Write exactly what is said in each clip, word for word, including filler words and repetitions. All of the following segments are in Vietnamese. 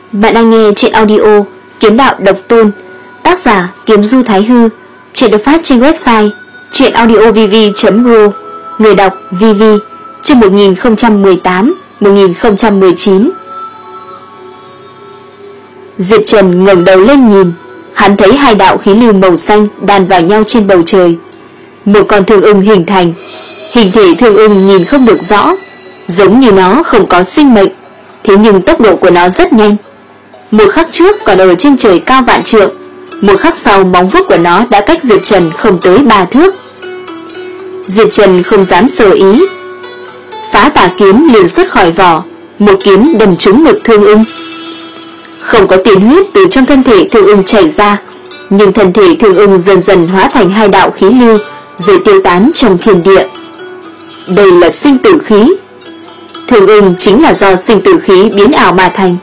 Bạn đang nghe truyện audio Kiếm Đạo Độc Tôn, tác giả Kiếm Du Thái Hư. Truyện được phát trên website truyện audio v v chấm ro. Người đọc vê vê. Chương một nghìn không trăm mười tám một nghìn không trăm mười chín. Diệp Trần ngẩng đầu lên nhìn, hắn thấy hai đạo khí lưu màu xanh đan vào nhau trên bầu trời. Một con thương ưng hình thành. Hình thể thương ưng nhìn không được rõ, giống như nó không có sinh mệnh, thế nhưng tốc độ của nó rất nhanh. Một khắc trước còn ở trên trời cao vạn trượng, một khắc sau móng vuốt của nó đã cách Diệp Trần không tới ba thước. Diệp Trần không dám sơ ý, phá tà kiếm liền xuất khỏi vỏ, một kiếm đâm trúng ngực thương ưng. Không có tiền huyết từ trong thân thể thương ưng chảy ra, nhưng thân thể thương ưng dần dần hóa thành hai đạo khí lưu rồi tiêu tán trong thiên địa. Đây là sinh tử khí. Thương ưng chính là do sinh tử khí biến ảo mà thành.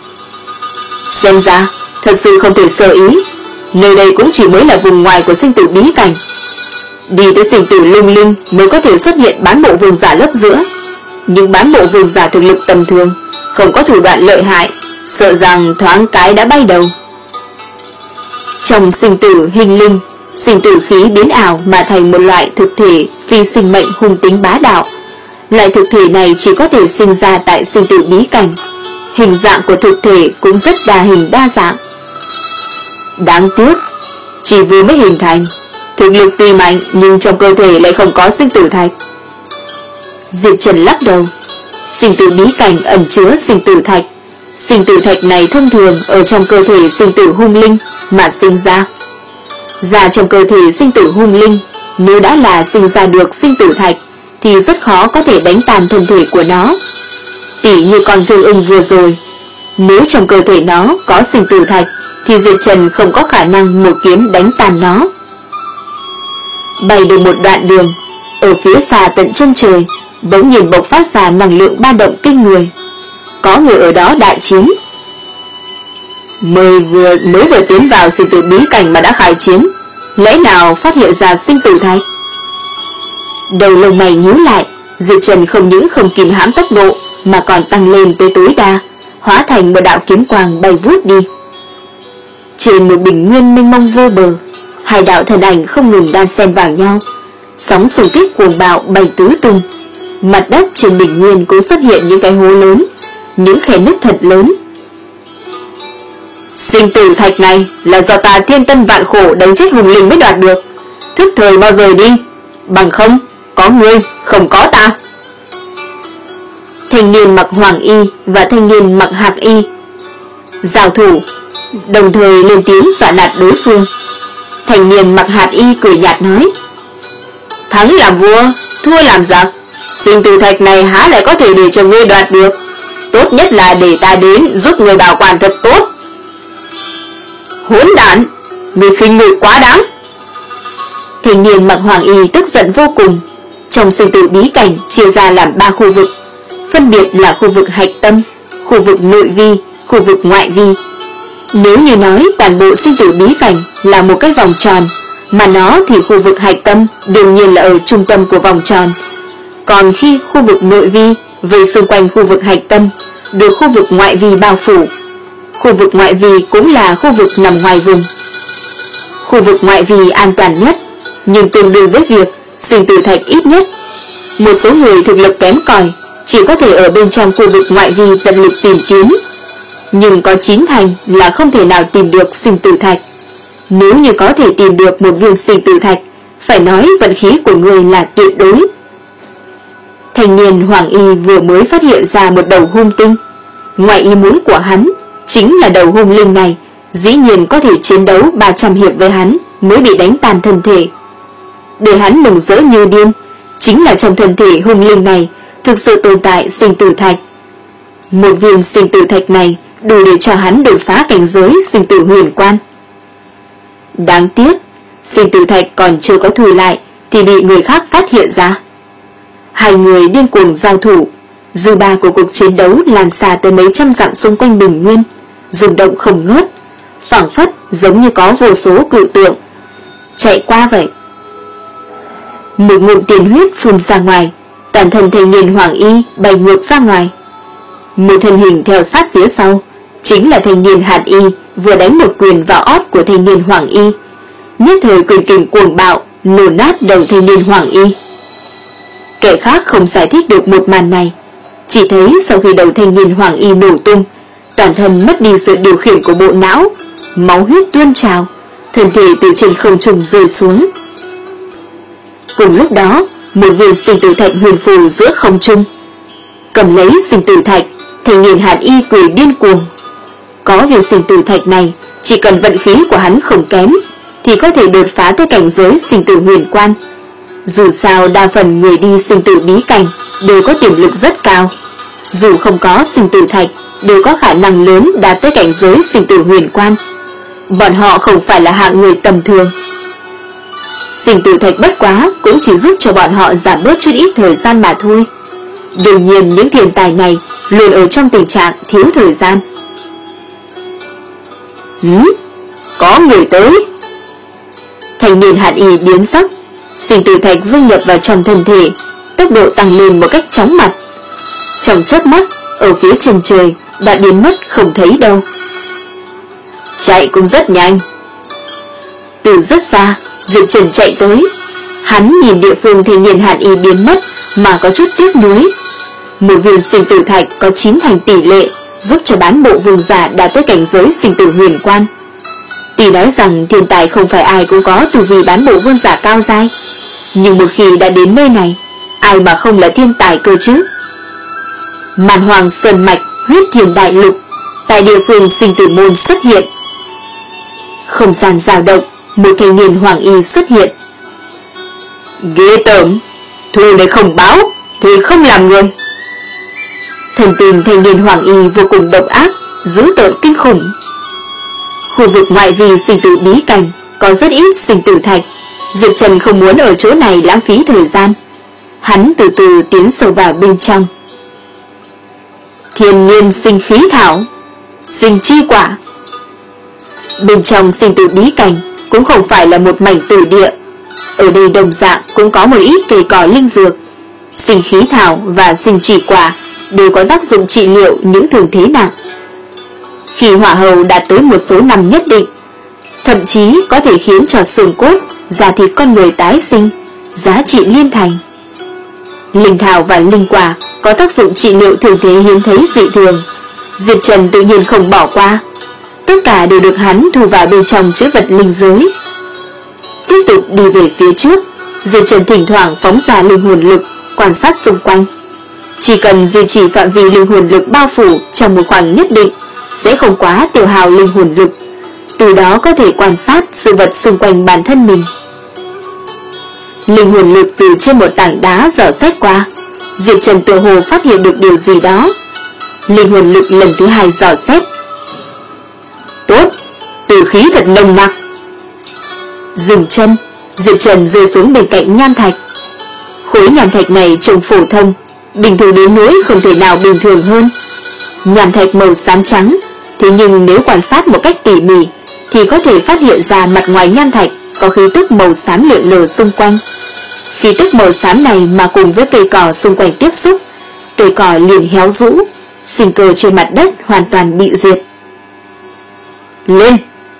Xem ra thật sự không thể sơ ý, nơi đây cũng chỉ mới là vùng ngoài của sinh tử bí cảnh. Đi tới sinh tử lung linh mới có thể xuất hiện bán bộ vương giả lớp giữa, nhưng bán bộ vương giả thực lực tầm thường, không có thủ đoạn lợi hại, sợ rằng thoáng cái đã bay đầu. Trong sinh tử hình linh, sinh tử khí biến ảo mà thành một loại thực thể phi sinh mệnh hung tính bá đạo. Loại thực thể này chỉ có thể sinh ra tại sinh tử bí cảnh. Hình dạng của thực thể cũng rất đa hình đa dạng. Đáng tiếc, chỉ vừa mới hình thành, thực lực tuy mạnh nhưng trong cơ thể lại không có sinh tử thạch. Diệp Trần lắc đầu. Sinh tử bí cảnh ẩn chứa sinh tử thạch. Sinh tử thạch này thông thường ở trong cơ thể sinh tử hung linh mà sinh ra. Ra trong cơ thể sinh tử hung linh, nếu đã là sinh ra được sinh tử thạch thì rất khó có thể đánh tàn thân thể của nó. Tỉ như con thương ưng vừa rồi, nếu trong cơ thể nó có sinh tử thạch thì Diệp Trần không có khả năng một kiếm đánh tàn nó. Bay được một đoạn đường, ở phía xa tận chân trời bỗng nhiên bộc phát ra năng lượng ba động kinh người. Có người ở đó đại chiến. Mới vừa mới vừa tiến vào sinh tử bí cảnh mà đã khai chiến, lẽ nào phát hiện ra sinh tử thạch? Đầu lông mày nhíu lại, Diệp Trần không những không kìm hãm tốc độ mà còn tăng lên tới tối đa, hóa thành một đạo kiếm quang bay vút đi. Trên một bình nguyên mênh mông vô bờ, hai đạo thần ảnh không ngừng đan xen vào nhau, sóng xung kích cuồng bạo bay tứ tung. Mặt đất trên bình nguyên cũng xuất hiện những cái hố lớn, những khe nứt thật lớn. Sinh tử thạch này là do ta thiên tân vạn khổ đánh chết hùng linh mới đoạt được, thức thời bao giờ đi, bằng không có ngươi không có ta. Thanh niên mặc hoàng y và thanh niên mặc hạc y giao thủ, đồng thời lên tiếng dọa nạt đối phương. Thanh niên mặc hạc y cười nhạt nói: thắng làm vua, thua làm giặc, sinh tử thạch này há lại có thể để cho ngươi đoạt được, tốt nhất là để ta đến giúp ngươi bảo quản thật tốt. Hỗn đản, ngươi khinh người quá đáng. Thanh niên mặc hoàng y tức giận vô cùng. Trong sinh tử bí cảnh chia ra làm ba khu vực, phân biệt là khu vực hạch tâm, khu vực nội vi, khu vực ngoại vi. Nếu như nói toàn bộ sinh tử bí cảnh là một cái vòng tròn, mà nó thì khu vực hạch tâm đương nhiên là ở trung tâm của vòng tròn. Còn khi khu vực nội vi về xung quanh khu vực hạch tâm được khu vực ngoại vi bao phủ. Khu vực ngoại vi cũng là khu vực nằm ngoài vùng. Khu vực ngoại vi an toàn nhất, nhưng tương đương với việc sinh tử thạch ít nhất. Một số người thực lực kém cỏi chỉ có thể ở bên trong khu vực ngoại vi tận lực tìm kiếm, nhưng có chín thành là không thể nào tìm được sinh tử thạch. Nếu như có thể tìm được một viên sinh tử thạch, phải nói vận khí của người là tuyệt đối. Thanh niên hoàng y vừa mới phát hiện ra một đầu hung tinh. Ngoài ý muốn của hắn chính là đầu hung linh này dĩ nhiên có thể chiến đấu ba trăm hiệp với hắn mới bị đánh tàn thân thể. Để hắn mừng rỡ như điên chính là trong thân thể hung linh này thực sự tồn tại sinh tử thạch. Một viên sinh tử thạch này đủ để cho hắn đột phá cảnh giới sinh tử huyền quan. Đáng tiếc, sinh tử thạch còn chưa có thu lại thì bị người khác phát hiện ra. Hai người điên cuồng giao thủ, dư ba của cuộc chiến đấu lan xa tới mấy trăm dặm xung quanh bình nguyên, rung động không ngớt, phảng phất giống như có vô số cự tượng chạy qua vậy. Một ngụm tiền huyết phun ra ngoài, toàn thân thanh niên hoàng y bay ngược ra ngoài. Một thân hình theo sát phía sau, chính là thanh niên Hàn Y vừa đánh một quyền vào ót của thanh niên Hoàng Y. Nhất thời quyền kình cuồng bạo nổ nát đầu thanh niên Hoàng Y. Kẻ khác không giải thích được một màn này, chỉ thấy sau khi đầu thanh niên Hoàng Y nổ tung, toàn thân mất đi sự điều khiển của bộ não, máu huyết tuôn trào, thân thể từ trên không trung rơi xuống. Cùng lúc đó, một viên sinh tử thạch huyền phù giữa không trung. Cầm lấy sinh tử thạch, thanh niên Hàn Y cười điên cuồng. Có viên sinh tử thạch này, chỉ cần vận khí của hắn không kém thì có thể đột phá tới cảnh giới sinh tử huyền quan. Dù sao đa phần người đi sinh tử bí cảnh đều có tiềm lực rất cao, dù không có sinh tử thạch đều có khả năng lớn đạt tới cảnh giới sinh tử huyền quan. Bọn họ không phải là hạng người tầm thường. Sinh tử thạch bất quá cũng chỉ giúp cho bọn họ giảm bớt chút ít thời gian mà thôi. Đương nhiên những thiên tài này luôn ở trong tình trạng thiếu thời gian. Hứ, có người tới. Thanh niên Hàn Y biến sắc, sinh tử thạch dung nhập vào trong thân thể, tốc độ tăng lên một cách chóng mặt. Trong chớp mắt, ở phía chân trời đã biến mất không thấy đâu. Chạy cũng rất nhanh. Từ rất xa, Diệp Trần chạy tới. Hắn nhìn địa phương thanh niên Hàn Y biến mất mà có chút tiếc nuối. Một viên sinh tử thạch có chín thành tỷ lệ giúp cho bán bộ vương giả đạt tới cảnh giới sinh tử huyền quan. Tuy nói rằng thiên tài không phải ai cũng có tu vi bán bộ vương giả cao giai, nhưng một khi đã đến nơi này, ai mà không là thiên tài cơ chứ. Màn Hoàng Sơn Mạch huyết thiền đại lục, tại địa phương sinh tử môn xuất hiện. Không gian dao động, một thanh niên Hoàng Y xuất hiện. Ghê tởm, thù này không báo thì không làm người. Thần tình thanh niên Hoàng Y vô cùng độc ác, dữ tợn kinh khủng. Khu vực ngoại vi sinh tử bí cảnh có rất ít sinh tử thạch. Diệp Trần không muốn ở chỗ này lãng phí thời gian. Hắn từ từ tiến sâu vào bên trong. Thiên nhiên sinh khí thảo, sinh chi quả. Bên trong sinh tử bí cảnh cũng không phải là một mảnh tử địa. Ở đây đồng dạng cũng có một ít cây cỏ linh dược. Sinh khí thảo và sinh chỉ quả đều có tác dụng trị liệu những thương thế nặng. Khi hỏa hầu đạt tới một số năm nhất định, thậm chí có thể khiến cho xương cốt, da thịt con người tái sinh, giá trị liên thành. Linh thảo và linh quả có tác dụng trị liệu thường thế hiếm thấy dị thường. Diệp Trần tự nhiên không bỏ qua. Tất cả đều được hắn thu vào bên trong chữ vật linh giới. Tiếp tục đi về phía trước, Diệp Trần thỉnh thoảng phóng ra linh hồn lực, quan sát xung quanh. Chỉ cần duy trì phạm vi linh hồn lực bao phủ trong một khoảng nhất định, sẽ không quá tiêu hao linh hồn lực, từ đó có thể quan sát sự vật xung quanh bản thân mình. Linh hồn lực từ trên một tảng đá dò xét qua, Diệp Trần tự hồ phát hiện được điều gì đó. Linh hồn lực lần thứ hai dò xét. Tốt, tử khí thật nồng nặc. Dừng chân, Diệp Trần rơi xuống bên cạnh nham thạch. Khối nham thạch này trông phổ thông, bình thường đến nỗi không thể nào bình thường hơn. Nham thạch màu xám trắng, thế nhưng nếu quan sát một cách tỉ mỉ thì có thể phát hiện ra mặt ngoài nham thạch có khí tức màu xám lượn lờ xung quanh. Khí tức màu xám này mà cùng với cây cỏ xung quanh tiếp xúc, cây cỏ liền héo rũ, sinh cơ trên mặt đất hoàn toàn bị diệt. Lên!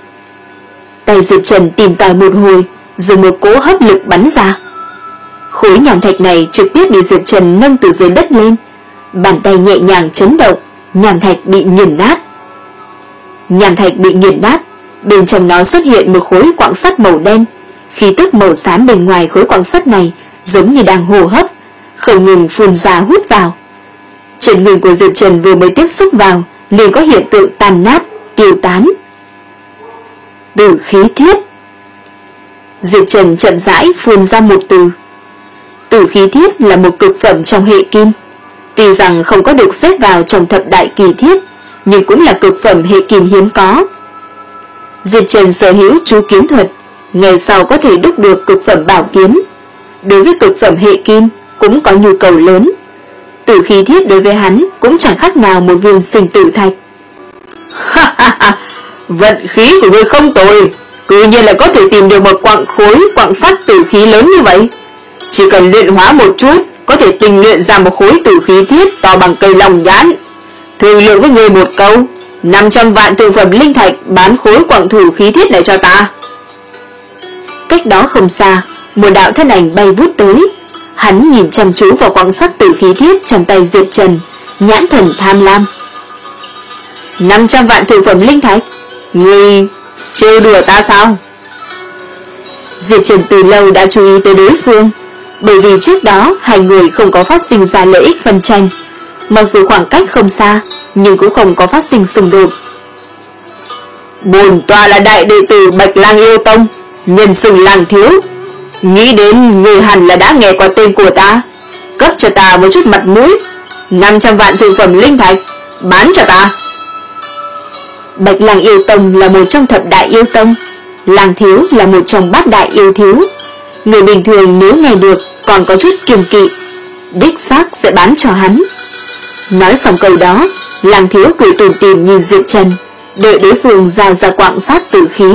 Tay Diệp Trần tìm tòi một hồi, rồi một cỗ hấp lực bắn ra. Khối nham thạch này trực tiếp bị Diệp Trần nâng từ dưới đất lên, bàn tay nhẹ nhàng chấn động, nham thạch bị nghiền nát. Nham thạch bị nghiền nát, bên trong nó xuất hiện một khối quặng sắt màu đen. Khí tức màu xám bên ngoài khối quặng sắt này giống như đang hô hấp, không ngừng phun ra hút vào. Chân nguyên của Diệp Trần vừa mới tiếp xúc vào, liền có hiện tượng tan nát, tiêu tán. Tử khí thiết. Diệp Trần chậm rãi phun ra một từ. Tử khí thiết là một cực phẩm trong hệ kim. Tuy rằng không có được xếp vào trong thập đại kỳ thiết, nhưng cũng là cực phẩm hệ kim hiếm có. Diệp Trần sở hữu chú kiếm thuật, ngày sau có thể đúc được cực phẩm bảo kiếm. Đối với cực phẩm hệ kim cũng có nhu cầu lớn. Tử khí thiết đối với hắn cũng chẳng khác nào một viên sinh tử thạch. Ha ha ha, vận khí của ngươi không tồi, cứ nhiên là có thể tìm được một quặng khối quặng sắt tử khí lớn như vậy. Chỉ cần luyện hóa một chút, có thể tinh luyện ra một khối tử khí thiết to bằng cây long nhãn. Thương lượng với ngươi một câu, năm trăm vạn thượng phẩm linh thạch bán khối quặng thủ khí thiết này cho ta. Cách đó không xa, một đạo thân ảnh bay vút tới. Hắn nhìn chăm chú vào quặng sắt tử khí thiết trong tay Diệp Trần, nhãn thần tham lam. năm trăm vạn thượng phẩm linh thạch, ngươi trêu đùa ta sao? Diệp Trần từ lâu đã chú ý tới đối phương, bởi vì trước đó hai người không có phát sinh ra lợi ích phân tranh. Mặc dù khoảng cách không xa, nhưng cũng không có phát sinh xung đột. Bổn tọa là đại đệ tử Bạch Lang Yêu Tông, nhân xưng Lang Thiếu. Nghĩ đến người hẳn là đã nghe qua tên của ta. Cấp cho ta một chút mặt mũi. năm trăm vạn thượng phẩm linh thạch, bán cho ta. Bạch Lang Yêu Tông là một trong thập đại yêu tông, Lang Thiếu là một trong bát đại yêu thiếu. Người bình thường nếu nghe được còn có chút kiêng kỵ, đích xác sẽ bán cho hắn. Nói xong câu đó, Lang Thiếu cười tủm tỉm nhìn Diệp Trần, đợi đối phương giao ra quặng sắt tử khí.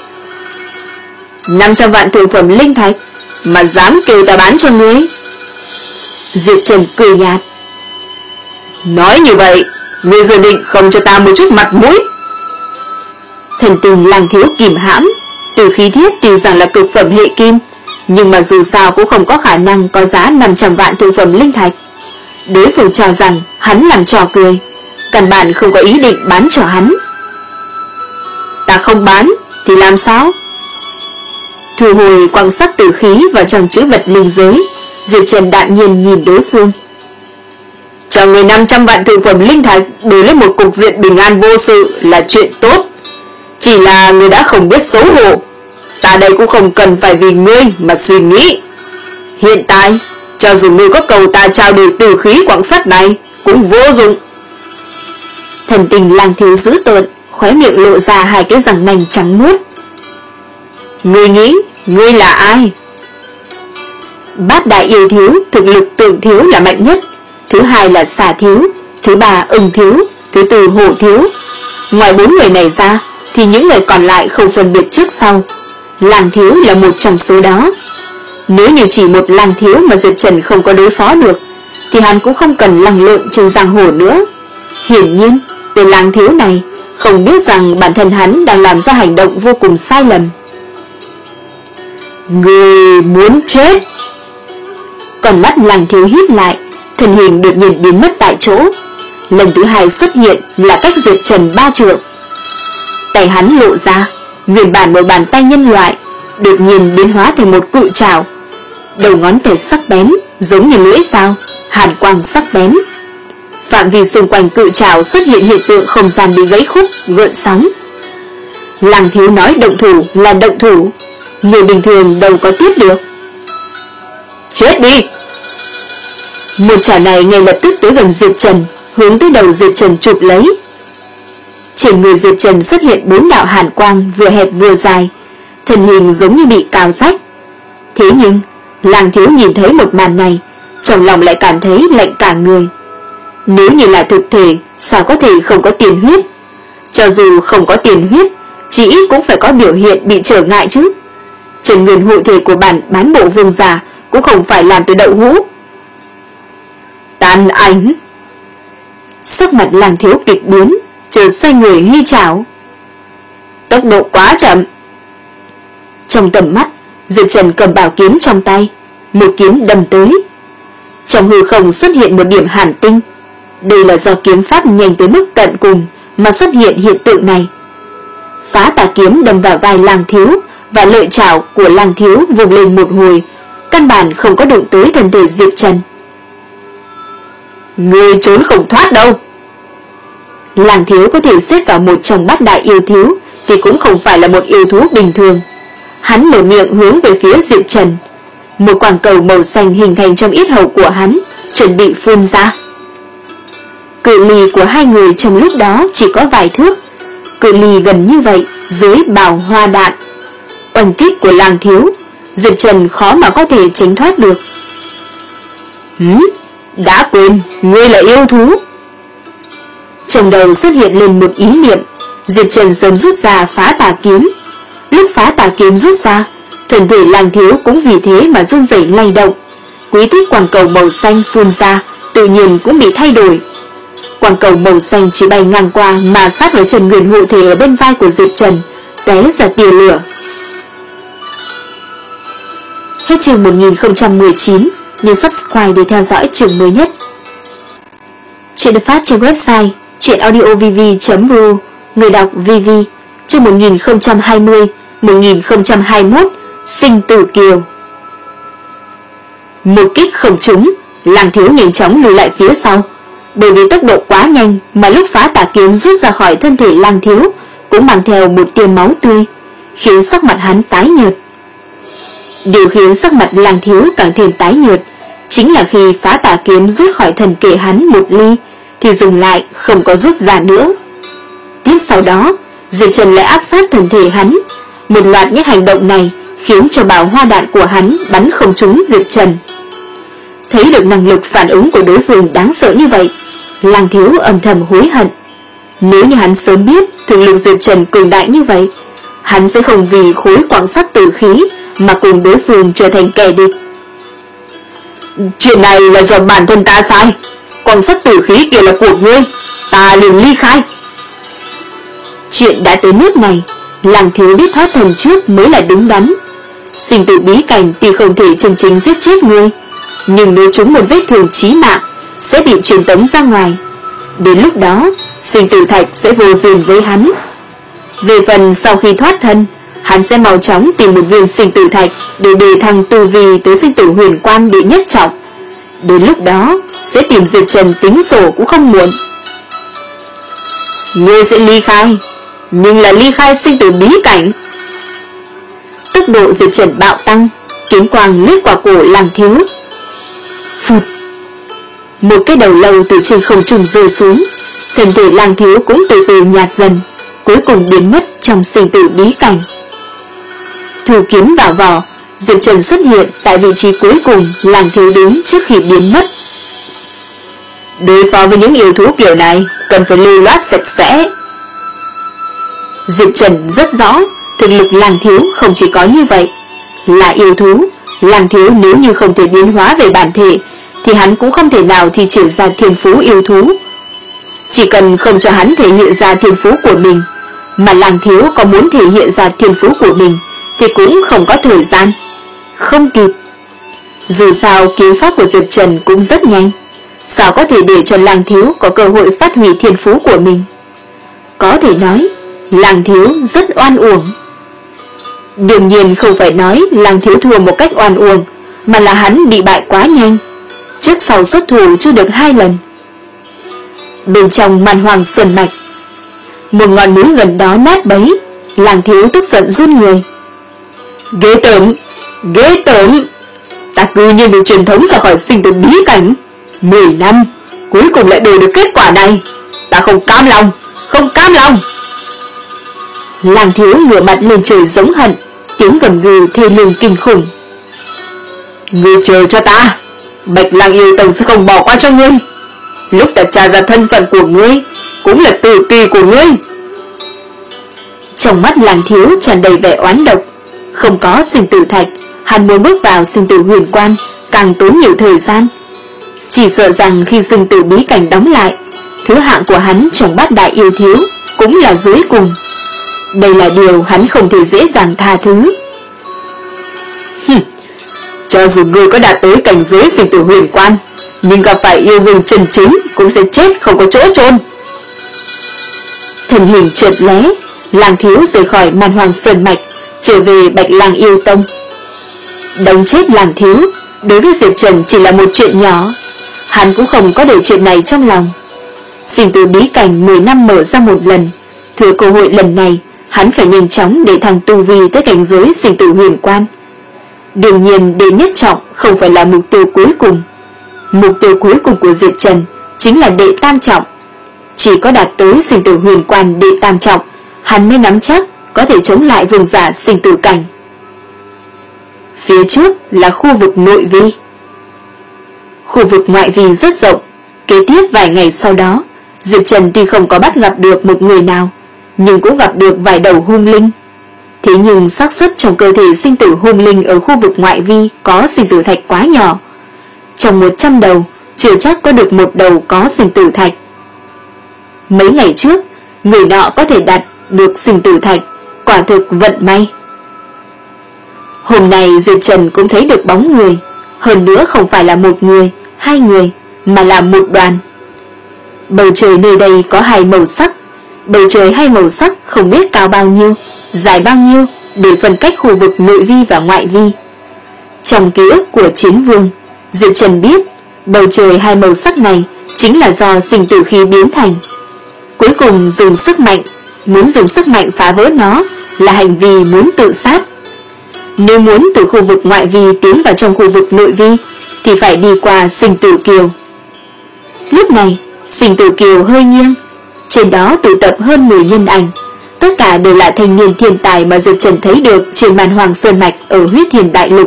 năm trăm vạn thượng phẩm linh thạch mà dám kêu ta bán cho ngươi? Diệp Trần cười nhạt. Nói như vậy, ngươi dự định không cho ta một chút mặt mũi? Thần tình Lang Thiếu kìm hãm. Tử khí thiết tuy rằng là cực phẩm hệ kim, nhưng mà dù sao cũng không có khả năng có giá năm trăm vạn thượng phẩm linh thạch. Đối phương cho rằng hắn làm trò cười, căn bản không có ý định bán cho hắn. Ta không bán thì làm sao? Thu hồi quặng sắt tử khí vào trong chữ vật linh giới, Diệp Trần đạm nhiên nhìn đối phương. Cho người năm trăm vạn thượng phẩm linh thạch đổi lấy một cục diện bình an vô sự là chuyện tốt. Chỉ là người đã không biết xấu hổ. Ta đây cũng không cần phải vì ngươi mà suy nghĩ. Hiện tại, cho dù ngươi có cầu ta trao đổi tử khí quặng sắt này cũng vô dụng. Thần tình Lang Thiếu dữ tợn, khóe miệng lộ ra hai cái răng nanh trắng muốt. Ngươi nghĩ ngươi là ai? Bát đại yêu thiếu, thực lực Tượng Thiếu là mạnh nhất, thứ hai là Xà Thiếu, thứ ba Ưng Thiếu, thứ tư Hổ Thiếu. Ngoài bốn người này ra thì những người còn lại không phân biệt trước sau. Lang Thiếu là một trong số đó. Nếu như chỉ một Lang Thiếu mà Diệp Trần không có đối phó được, thì hắn cũng không cần lằng lộn trên giang hồ nữa. Hiển nhiên, tên Lang Thiếu này không biết rằng bản thân hắn đang làm ra hành động vô cùng sai lầm. Người muốn chết? Còn mắt Lang Thiếu híp lại, thân hình đột nhiên biến mất tại chỗ. Lần thứ hai xuất hiện là cách Diệp Trần ba trượng. Tay hắn lộ ra, nguyên bản một bàn tay nhân loại đột nhiên biến hóa thành một cự trảo. Đầu ngón tay sắc bén giống như lưỡi dao, hàn quang sắc bén. Phạm vi xung quanh cự trảo xuất hiện hiện tượng không gian bị gãy khúc, gợn sóng. Lang Thiếu nói động thủ là động thủ, người bình thường đâu có tiếp được. Chết đi! Một chảo này ngay lập tức tới gần Diệp Trần, hướng tới đầu Diệp Trần chụp lấy. Trên người Diệp Trần xuất hiện bốn đạo hàn quang vừa hẹp vừa dài, thân hình giống như bị cào rách. Thế nhưng Lang Thiếu nhìn thấy một màn này, trong lòng lại cảm thấy lạnh cả người. Nếu như là thực thể, sao có thể không có tiền huyết? Cho dù không có tiền huyết, chỉ ít cũng phải có biểu hiện bị trở ngại chứ. Trần nguyên hội thể của bản bán bộ vương giả cũng không phải làm từ đậu hũ. Tàn ảnh! Sắc mặt Lang Thiếu kịch biến, chợt xoay người huy chảo. Tốc độ quá chậm. Trong tầm mắt, Diệp Trần cầm bảo kiếm trong tay, một kiếm đâm tới. Trong hư không xuất hiện một điểm hàn tinh. Đây là do kiếm pháp nhanh tới mức tận cùng mà xuất hiện hiện tượng này. Phá tà kiếm đâm vào vai Lang Thiếu, và lợi chảo của Lang Thiếu vùng lên một hồi, căn bản không có đụng tới thân thể Diệp Trần. Ngươi trốn không thoát đâu. Lang Thiếu có thể xếp vào một trong bát đại yêu thiếu thì cũng không phải là một yêu thú bình thường. Hắn mở miệng hướng về phía Diệp Trần. Một quang cầu màu xanh hình thành trong yết hầu của hắn, chuẩn bị phun ra. Cự ly của hai người trong lúc đó chỉ có vài thước. Cự ly gần như vậy, dưới bào hoa đạn oanh kích của Lang Thiếu, Diệp Trần khó mà có thể tránh thoát được. Hứ, đã quên, ngươi là yêu thú. Trong đầu xuất hiện lên một ý niệm, Diệp Trần sớm rút ra phá tà kiếm. Lúc phá tà kiếm rút ra, thân thể Lang Thiếu cũng vì thế mà run rẩy lay động. Quý tích quang cầu màu xanh phun ra, tự nhiên cũng bị thay đổi. Quang cầu màu xanh chỉ bay ngang qua mà sát với Trần Nguyên hộ thể ở bên vai của Diệp Trần, té ra tia lửa. Hết chương một nghìn không trăm mười chín, nhớ subscribe để theo dõi chương mới nhất. Chuyện được phát trên website chuyenaudiovv chấm ru, người đọc vê vê. Chương một nghìn không trăm hai mươi, một nghìn không trăm hai mươi mốt, Sinh tử kiều. Một kích không trúng, Làng Thiếu nhanh chóng lùi lại phía sau. Bởi vì tốc độ quá nhanh mà lúc phá tà kiếm rút ra khỏi thân thể Làng Thiếu cũng mang theo một tia máu tươi, khiến sắc mặt hắn tái nhợt. Điều khiến sắc mặt Làng Thiếu càng thêm tái nhợt chính là khi phá tà kiếm rút khỏi thân thể hắn một ly thì dừng lại, không có rút ra nữa. Tiếp sau đó, Diệp Trần lại áp sát thân thể hắn. Một loạt những hành động này khiến cho bảo hoa đạn của hắn bắn không trúng Diệp Trần. Thấy được năng lực phản ứng của đối phương đáng sợ như vậy, Làng Thiếu âm thầm hối hận. Nếu như hắn sớm biết thực lực Diệp Trần cường đại như vậy, hắn sẽ không vì khối quặng sắt tử khí mà cùng đối phương trở thành kẻ địch. Chuyện này là do bản thân ta sai, quặng sắt tử khí kia là của ngươi, ta liền ly khai. Chuyện đã tới nước này, Làng Thiếu biết thoát thần trước mới là đúng đắn. Sinh tử bí cảnh tuy không thể chân chính giết chết ngươi, nhưng nếu trúng một vết thương chí mạng sẽ bị truyền tống ra ngoài. Đến lúc đó, sinh tử thạch sẽ vô duyên với hắn. Về phần sau khi thoát thân, hắn sẽ mau chóng tìm một viên sinh tử thạch để đề thăng tu vi tới sinh tử huyền quan đệ nhất trọng. Đến lúc đó sẽ tìm Diệp Trần tính sổ cũng không muộn. Ngươi sẽ ly khai, nhưng là ly khai sinh tử bí cảnh. Tốc độ Diệp Trần bạo tăng, kiếm quang lướt qua cổ Làng Thiếu. Phụt, một cái đầu lâu từ trên không trung rơi xuống, thân thể Làng Thiếu cũng từ từ nhạt dần, cuối cùng biến mất trong sinh tử bí cảnh. Thu kiếm vào vỏ, Diệp Trần xuất hiện tại vị trí cuối cùng Làng Thiếu đứng trước khi biến mất. Đối phó với những yêu thú kiểu này cần phải lưu loát sạch sẽ. Diệp Trần rất rõ thực lực Làng Thiếu không chỉ có như vậy. Là yêu thú, Làng Thiếu nếu như không thể biến hóa về bản thể thì hắn cũng không thể nào thi triển ra thiên phú yêu thú. Chỉ cần không cho hắn thể hiện ra thiên phú của mình, mà Làng Thiếu có muốn thể hiện ra thiên phú của mình thì cũng không có thời gian, không kịp. Dù sao kiếm pháp của Diệp Trần cũng rất nhanh, sao có thể để cho Làng Thiếu có cơ hội phát huy thiên phú của mình. Có thể nói Làng Thiếu rất oan uổng. Đương nhiên không phải nói Làng Thiếu thua một cách oan uổng, mà là hắn bị bại quá nhanh, trước sau xuất thủ chưa được hai lần. Bên trong Man Hoàng Sơn Mạch, một ngọn núi gần đó nát bấy, Làng Thiếu tức giận run người. Ghê tởm, ghê tởm, ta cư nhiên bị truyền thống ra khỏi sinh tử bí cảnh mười năm, cuối cùng lại đều được kết quả này. Ta không cam lòng, không cam lòng. Làng Thiếu ngửa mặt lên trời giống hận, tiếng gầm gừ thê lương kinh khủng. Ngươi chờ cho ta, Bạch Lang Yêu Tông sẽ không bỏ qua cho ngươi. Lúc ta tra ra thân phận của ngươi cũng là tử kỳ của ngươi. Trong mắt Làng Thiếu tràn đầy vẻ oán độc. Không có sinh tử thạch, hắn muốn bước vào sinh tử huyền quan càng tốn nhiều thời gian. Chỉ sợ rằng khi sinh tử bí cảnh đóng lại, thứ hạng của hắn trong bát đại yêu thiếu cũng là dưới cùng. Đây là điều hắn không thể dễ dàng tha thứ. Hừm, cho dù ngươi có đạt tới cảnh giới sinh tử huyền quan, nhưng gặp phải yêu vương chân chính cũng sẽ chết không có chỗ chôn. Thần hình chợt lóe, Làng Thiếu rời khỏi Man Hoàng Sơn Mạch, trở về Bạch Lang Yêu Tông. Đóng chết Làng Thiếu đối với Diệp Trần chỉ là một chuyện nhỏ, hắn cũng không có để chuyện này trong lòng. Sinh tử bí cảnh mười năm mở ra một lần, thừa cơ hội lần này hắn phải nhanh chóng để thằng tu vi tới cảnh giới sinh tử huyền quan. Đương nhiên đệ nhất trọng không phải là mục tiêu cuối cùng. Mục tiêu cuối cùng của Diệp Trần chính là đệ tam trọng. Chỉ có đạt tới sinh tử huyền quan đệ tam trọng, hắn mới nắm chắc có thể chống lại vương giả sinh tử cảnh. Phía trước là khu vực nội vi. Khu vực ngoại vi rất rộng. Kế tiếp vài ngày sau đó, Diệp Trần tuy không có bắt gặp được một người nào, nhưng cũng gặp được vài đầu hung linh. Thế nhưng xác suất trong cơ thể sinh tử hung linh ở khu vực ngoại vi có sinh tử thạch quá nhỏ. Trong một trăm đầu, chưa chắc có được một đầu có sinh tử thạch. Mấy ngày trước, người nọ có thể đạt được sinh tử thạch, quả thực vận may. Hôm nay Diệp Trần cũng thấy được bóng người, hơn nữa không phải là một người, hai người, mà là một đoàn. Bầu trời nơi đây có hai màu sắc, bầu trời hai màu sắc không biết cao bao nhiêu, dài bao nhiêu để phân cách khu vực nội vi và ngoại vi. Trong ký ức của Chiến Vương, Diệp Trần biết bầu trời hai màu sắc này chính là do sinh tử khí biến thành. Cuối cùng dùng sức mạnh, muốn dùng sức mạnh phá vỡ nó là hành vi muốn tự sát. Nếu muốn từ khu vực ngoại vi tiến vào trong khu vực nội vi thì phải đi qua sinh tử kiều. Lúc này, sinh tử kiều hơi nghiêng, trên đó tụ tập hơn mười nhân ảnh, tất cả đều là thanh niên thiên tài mà Diệp Trần thấy được trên màn Hoàng Sơn Mạch ở Huyết Hiền Đại Lục.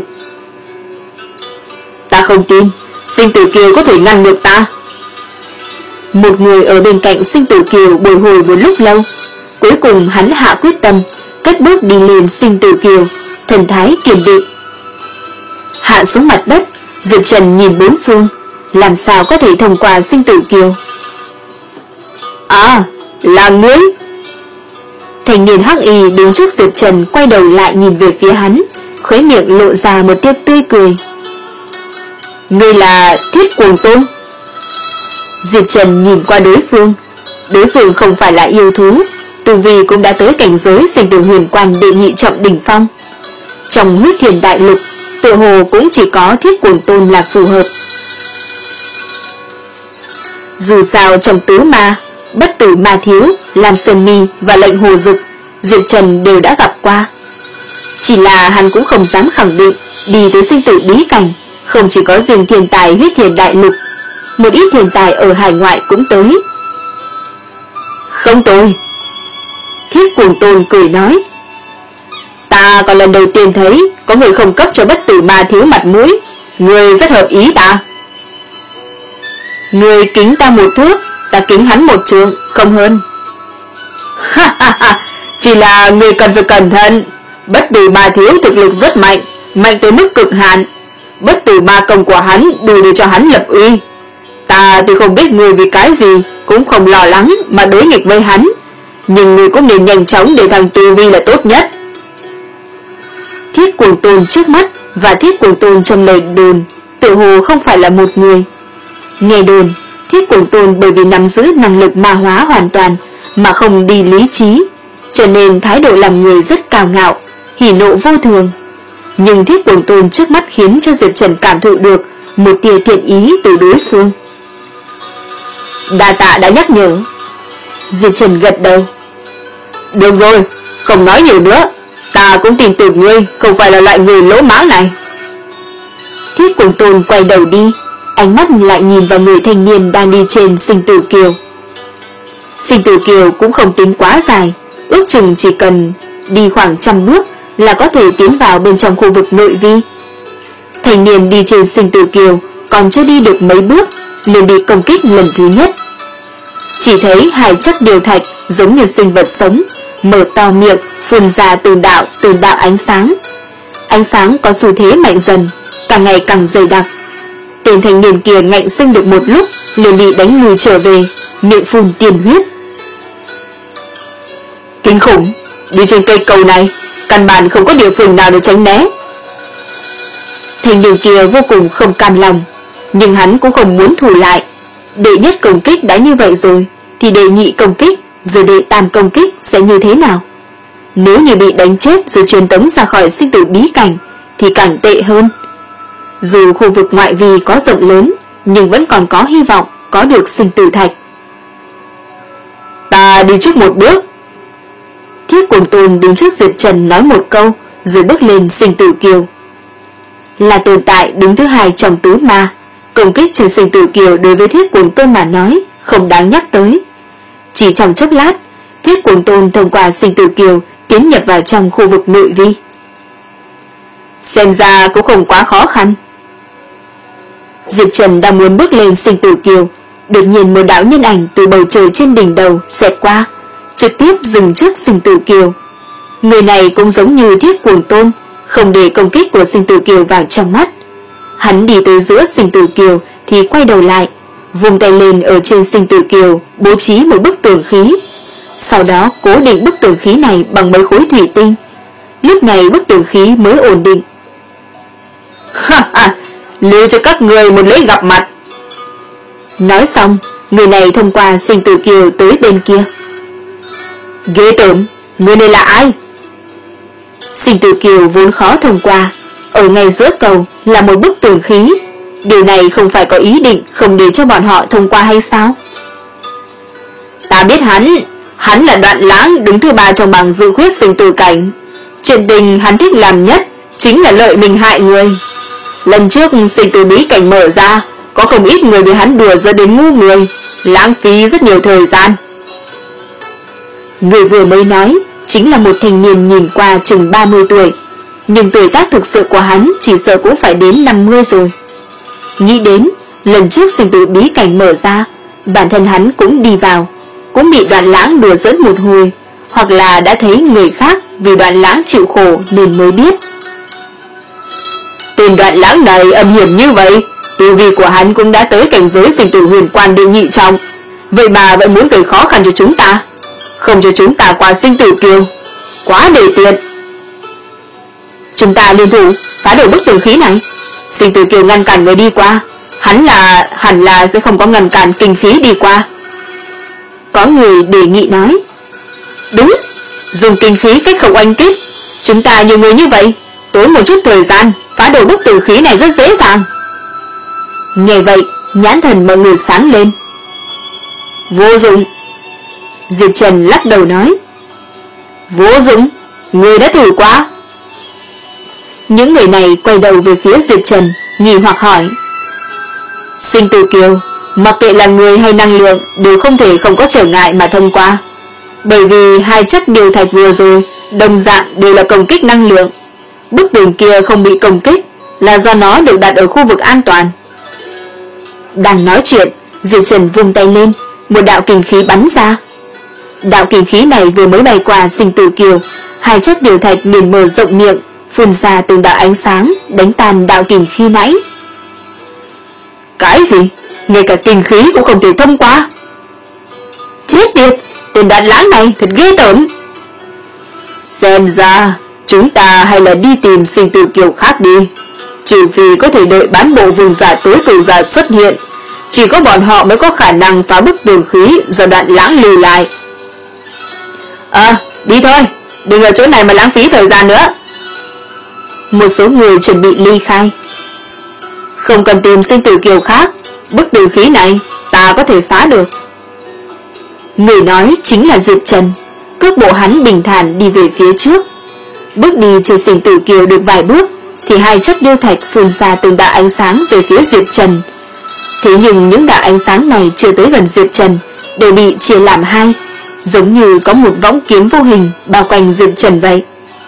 Ta không tin sinh tử kiều có thể ngăn được ta. Một người ở bên cạnh sinh tử kiều bồi hồi một lúc lâu, cuối cùng hắn hạ quyết tâm, cất bước đi lên sinh tử kiều, thần thái kiên định. Hạ xuống mặt đất, Diệp Trần nhìn bốn phương, làm sao có thể thông qua sinh tử kiều. À, là ngươi. Thanh niên hắc y đứng trước Diệp Trần quay đầu lại nhìn về phía hắn, khóe miệng lộ ra một tia tươi cười. Ngươi là Thiết Cuồng Tôn. Diệp Trần nhìn qua đối phương, đối phương không phải là yêu thú, tu vi cũng đã tới cảnh giới sinh tử huyền quan đệ nhị trọng đỉnh phong. Trong Huyết Hiền Đại Lục, tự hồ cũng chỉ có Thiết Cuồng Tôn là phù hợp. Dù sao trong tứ ma, Bất Tử Ma Thiếu, Lam Sơn Mi và Lệnh Hồ Dực, Diệp Trần đều đã gặp qua. Chỉ là hắn cũng không dám khẳng định đi tới sinh tử bí cảnh không chỉ có riêng thiên tài Huyết Hiền Đại Lục, một ít thiên tài ở hải ngoại cũng tới. Không tồi. Thiết Cuồng Tôn cười nói, ta còn lần đầu tiên thấy có người không cấp cho Bất Tử Ma Thiếu mặt mũi, người rất hợp ý ta. Người kính ta một thước, ta kính hắn một trượng, không hơn. Ha ha ha, chỉ là người cần phải cẩn thận. Bất Tử Ma Thiếu thực lực rất mạnh, mạnh tới mức cực hạn. Bất Tử Ma công của hắn đủ để cho hắn lập uy. Ta tuy không biết người vì cái gì, cũng không lo lắng mà đối nghịch với hắn, nhưng người cũng nên nhanh chóng để thằng tu vi là tốt nhất. Thiết Cuồng Tôn trước mắt và Thiết Cuồng Tôn trong lời đồn tự hồ không phải là một người. Nghe đồn, Thiết Cuồng Tôn bởi vì nắm giữ năng lực ma hóa hoàn toàn mà không đi lý trí, cho nên thái độ làm người rất cao ngạo, hỉ nộ vô thường. Nhưng Thiết Cuồng Tôn trước mắt khiến cho Diệp Trần cảm thụ được một tia thiện ý từ đối phương. Đa tạ đã nhắc nhở. Diệp Trần gật đầu. Được rồi, không nói nhiều nữa, ta cũng tin tưởng ngươi không phải là loại người lỗ mãng này. Thiết Cuồng Tôn quay đầu đi, ánh mắt lại nhìn vào người thanh niên đang đi trên sinh tử kiều. Sinh tử kiều cũng không tính quá dài, ước chừng chỉ cần đi khoảng trăm bước là có thể tiến vào bên trong khu vực nội vi. Thanh niên đi trên sinh tử kiều còn chưa đi được mấy bước liền bị công kích lần thứ nhất. Chỉ thấy hai chất điều thạch giống như sinh vật sống, mở to miệng phun ra từng đạo từng đạo ánh sáng. Ánh sáng có xu thế mạnh dần, càng ngày càng dày đặc. Tên thanh niên kia ngạnh sinh được một lúc liền bị đánh lùi trở về, miệng phun tiền huyết. Kinh khủng, đi trên cây cầu này căn bản không có địa phương nào để tránh né. Thanh niên kia vô cùng không cam lòng, nhưng hắn cũng không muốn thủ lại. Đệ nhất công kích đã như vậy rồi thì đệ nhị công kích, rồi đệ tam công kích sẽ như thế nào? Nếu như bị đánh chết rồi truyền tống ra khỏi sinh tử bí cảnh thì càng tệ hơn. Dù khu vực ngoại vi có rộng lớn, nhưng vẫn còn có hy vọng có được sinh tử thạch. Ta đi trước một bước. Thiết Cuồng Tôn đứng trước Diệp Trần nói một câu, rồi bước lên sinh tử kiều. Là tồn tại đứng thứ hai trong tứ ma, công kích trên sinh tử kiều đối với Thiết Cuồng Tôn mà nói không đáng nhắc tới. Chỉ trong chốc lát, Thiết Cuồng Tôn thông qua sinh tử kiều tiến nhập vào trong khu vực nội vi. Xem ra cũng không quá khó khăn. Diệp Trần đang muốn bước lên sinh tử kiều, đột nhiên một đạo nhân ảnh từ bầu trời trên đỉnh đầu xẹt qua, trực tiếp dừng trước sinh tử kiều. Người này cũng giống như Thiết Cuồng Tôn, không để công kích của sinh tử kiều vào trong mắt. Hắn đi tới giữa sinh tử kiều thì quay đầu lại, vùng tay lên ở trên sinh tử kiều, bố trí một bức tường khí, sau đó cố định bức tường khí này bằng mấy khối thủy tinh. Lúc này bức tường khí mới ổn định. Ha ha, lưu cho các người một lễ gặp mặt. Nói xong, người này thông qua sinh tử kiều tới bên kia. Ghê tởm, người này là ai? Sinh tử kiều vốn khó thông qua, ở ngay giữa cầu là một bức tường khí. Điều này không phải có ý định không để cho bọn họ thông qua hay sao? Ta biết hắn, hắn là Đoạn Lãng đứng thứ ba trong bảng dự khuyết sinh tử cảnh. Chuyện tình hắn thích làm nhất chính là lợi mình hại người. Lần trước sinh tử bí cảnh mở ra, có không ít người bị hắn đùa dẫn đến ngu người, lãng phí rất nhiều thời gian. Người vừa mới nói chính là một thanh niên nhìn qua chừng ba mươi tuổi, nhưng tuổi tác thực sự của hắn chỉ sợ cũng phải đến năm mươi rồi. Nghĩ đến lần trước sinh tử bí cảnh mở ra, bản thân hắn cũng đi vào, cũng bị Đoạn Lãng đùa dẫn một hồi, hoặc là đã thấy người khác vì Đoạn Lãng chịu khổ nên mới biết. Tên Đoạn Lãng này âm hiểm như vậy, tu vi của hắn cũng đã tới cảnh giới sinh tử huyền quan đệ nhị trọng, vậy mà vẫn muốn gây khó khăn cho chúng ta, không cho chúng ta qua sinh tử kiều, quá đề tiện. Chúng ta liên thủ phá đổ bức tường khí này, sinh tử kiều ngăn cản người đi qua, hắn là hẳn là sẽ không có ngăn cản kinh khí đi qua. Có người đề nghị nói. Đúng, dùng kinh khí cách không oanh kích, chúng ta nhiều người như vậy, tốn một chút thời gian phá đổ bức tường khí này rất dễ dàng. Nghe vậy, nhãn thần mọi người sáng lên. Vô dụng. Diệp Trần lắc đầu nói. Vô dụng, người đã thử quá. Những người này quay đầu về phía Diệp Trần, nghi hoặc hỏi. Sinh tử kiều, mặc kệ là người hay năng lượng, đều không thể không có trở ngại mà thông qua. Bởi vì hai chất điều thạch vừa rồi đồng dạng đều là công kích năng lượng. Bức tường kia không bị công kích là do nó được đặt ở khu vực an toàn. Đang nói chuyện, Diệp Trần vung tay lên, một đạo kình khí bắn ra. Đạo kình khí này vừa mới bay qua sinh tử kiều, hai chất điều thạch liền mở rộng miệng, phun ra từng đạo ánh sáng, đánh tan đạo kình khí nãy. Cái gì? Ngay cả kình khí cũng không thể thông qua. Chết tiệt, tên Đoạn Lãng này thật ghê tởm. Xem ra chúng ta hay là đi tìm sinh tử kiều khác đi. Trừ phi có thể đợi bán bộ vương giả tối cường giả xuất hiện, chỉ có bọn họ mới có khả năng phá bức tường khí do Đoạn Lãng lưu lại. À, đi thôi, đừng ở chỗ này mà lãng phí thời gian nữa. Một số người chuẩn bị ly khai. Không cần tìm sinh tử kiều khác, bức tường khí này ta có thể phá được. Người nói chính là Diệp Trần. Cước bộ hắn bình thản đi về phía trước. Bước đi trên sinh tử kiều được vài bước thì hai chất điêu thạch phun ra từng đạo ánh sáng về phía Diệp Trần. Thế nhưng những đạo ánh sáng này chưa tới gần Diệp Trần đều bị chia làm hai, giống như có một võng kiếm vô hình bao quanh Diệp Trần vậy.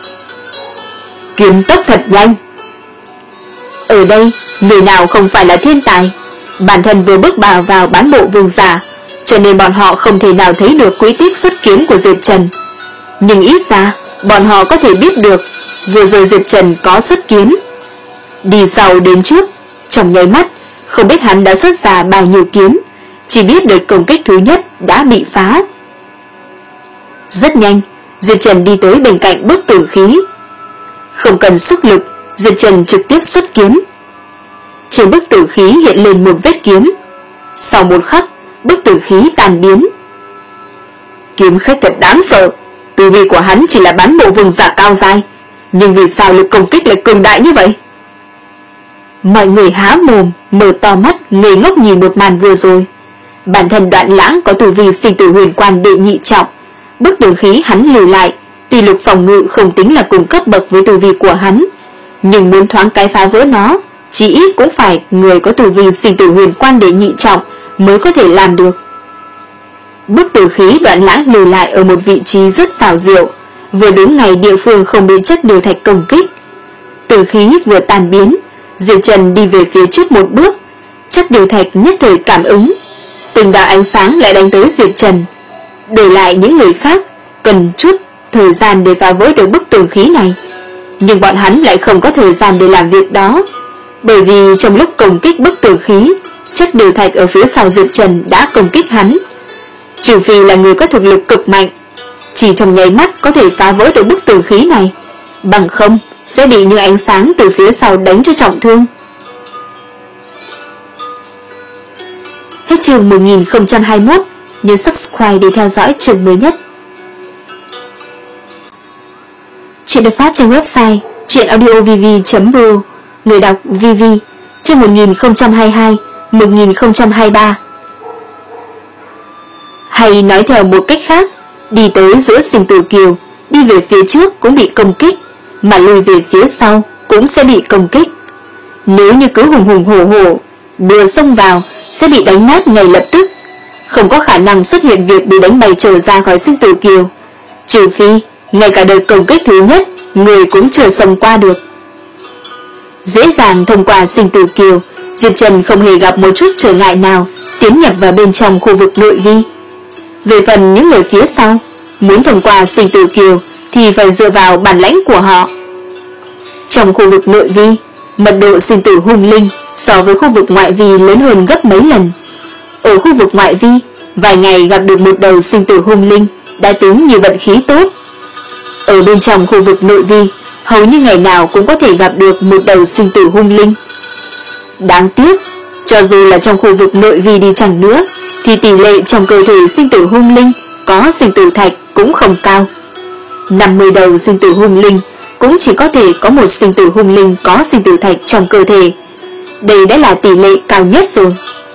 Kiếm tốc thật nhanh. Ở đây, người nào không phải là thiên tài. Bản thân vừa bước vào vào bán bộ vương giả, cho nên bọn họ không thể nào thấy được quy tích xuất kiếm của Diệp Trần. Nhưng ít ra, bọn họ có thể biết được vừa rồi Diệp Trần có xuất kiếm. Đi sau đến trước, trong nháy mắt, không biết hắn đã xuất ra bao nhiêu kiếm, chỉ biết đợt công kích thứ nhất đã bị phá. Rất nhanh, Diệp Trần đi tới bên cạnh bức tường khí. Không cần sức lực, Diệp Trần trực tiếp xuất kiếm. Trên bức tử khí hiện lên một vết kiếm. Sau một khắc, bức tử khí tan biến. Kiếm khách thật đáng sợ. Tu vi của hắn chỉ là bán bộ vương giả cao giai, nhưng vì sao lực công kích lại cường đại như vậy? Mọi người há mồm, mở to mắt, ngây ngốc nhìn một màn vừa rồi. Bản thân Đoạn Lãng có tu vi sinh tử huyền quan đệ nhị trọng, bức tử khí hắn lưu lại, tuy lực phòng ngự không tính là cùng cấp bậc với tu vi của hắn, nhưng muốn thoáng cái phá vỡ nó, chỉ ít cũng phải người có tu vi sinh tử huyền quan đệ nhị trọng mới có thể làm được. Bức tử khí Đoạn Lãng lưu lại ở một vị trí rất xảo diệu, vừa đúng ngày địa phương không bị chất điều thạch công kích. Tử khí vừa tan biến, Diệp Trần đi về phía trước một bước, chất điều thạch nhất thời cảm ứng, từng đạo ánh sáng lại đánh tới Diệp Trần, để lại những người khác cần chút thời gian để phá vỡ được bức tường khí này. Nhưng bọn hắn lại không có thời gian để làm việc đó, bởi vì trong lúc công kích bức tường khí, chất điều thạch ở phía sau Diệp Trần đã công kích hắn. Trừ phi là người có thực lực cực mạnh, chỉ trong nháy mắt có thể phá vỡ được bức tường khí này, bằng không sẽ bị những ánh sáng từ phía sau đánh cho trọng thương. Hết chương một nghìn không trăm hai mươi mốt, nhớ subscribe để theo dõi chương mới nhất. Chuyện được phát trên website truyệnaudiovv chấm ro, người đọc vê vê, chương một nghìn không trăm hai mươi hai đến một nghìn không trăm hai mươi ba. Hay nói theo một cách khác, đi tới giữa sinh tử kiều, đi về phía trước cũng bị công kích, mà lùi về phía sau cũng sẽ bị công kích. Nếu như cứ hùng hùng hổ hổ vừa xông vào sẽ bị đánh nát ngay lập tức, không có khả năng xuất hiện việc bị đánh bay trở ra khỏi sinh tử kiều, trừ phi ngay cả đợt công kích thứ nhất người cũng chưa xông qua được. Dễ dàng thông qua sinh tử kiều, Diệp Trần không hề gặp một chút trở ngại nào tiến nhập vào bên trong khu vực nội vi. Về phần những người phía sau, muốn thông qua sinh tử kiều thì phải dựa vào bản lãnh của họ. Trong khu vực nội vi, mật độ sinh tử hung linh so với khu vực ngoại vi lớn hơn gấp mấy lần. Ở khu vực ngoại vi, vài ngày gặp được một đầu sinh tử hung linh đã tính như vận khí tốt. Ở bên trong khu vực nội vi, hầu như ngày nào cũng có thể gặp được một đầu sinh tử hung linh. Đáng tiếc, cho dù là trong khu vực nội vi đi chăng nữa, thì tỷ lệ trong cơ thể sinh tử hung linh có sinh tử thạch cũng không cao. năm mươi đầu sinh tử hung linh cũng chỉ có thể có một sinh tử hung linh có sinh tử thạch trong cơ thể. Đây đã là tỷ lệ cao nhất rồi.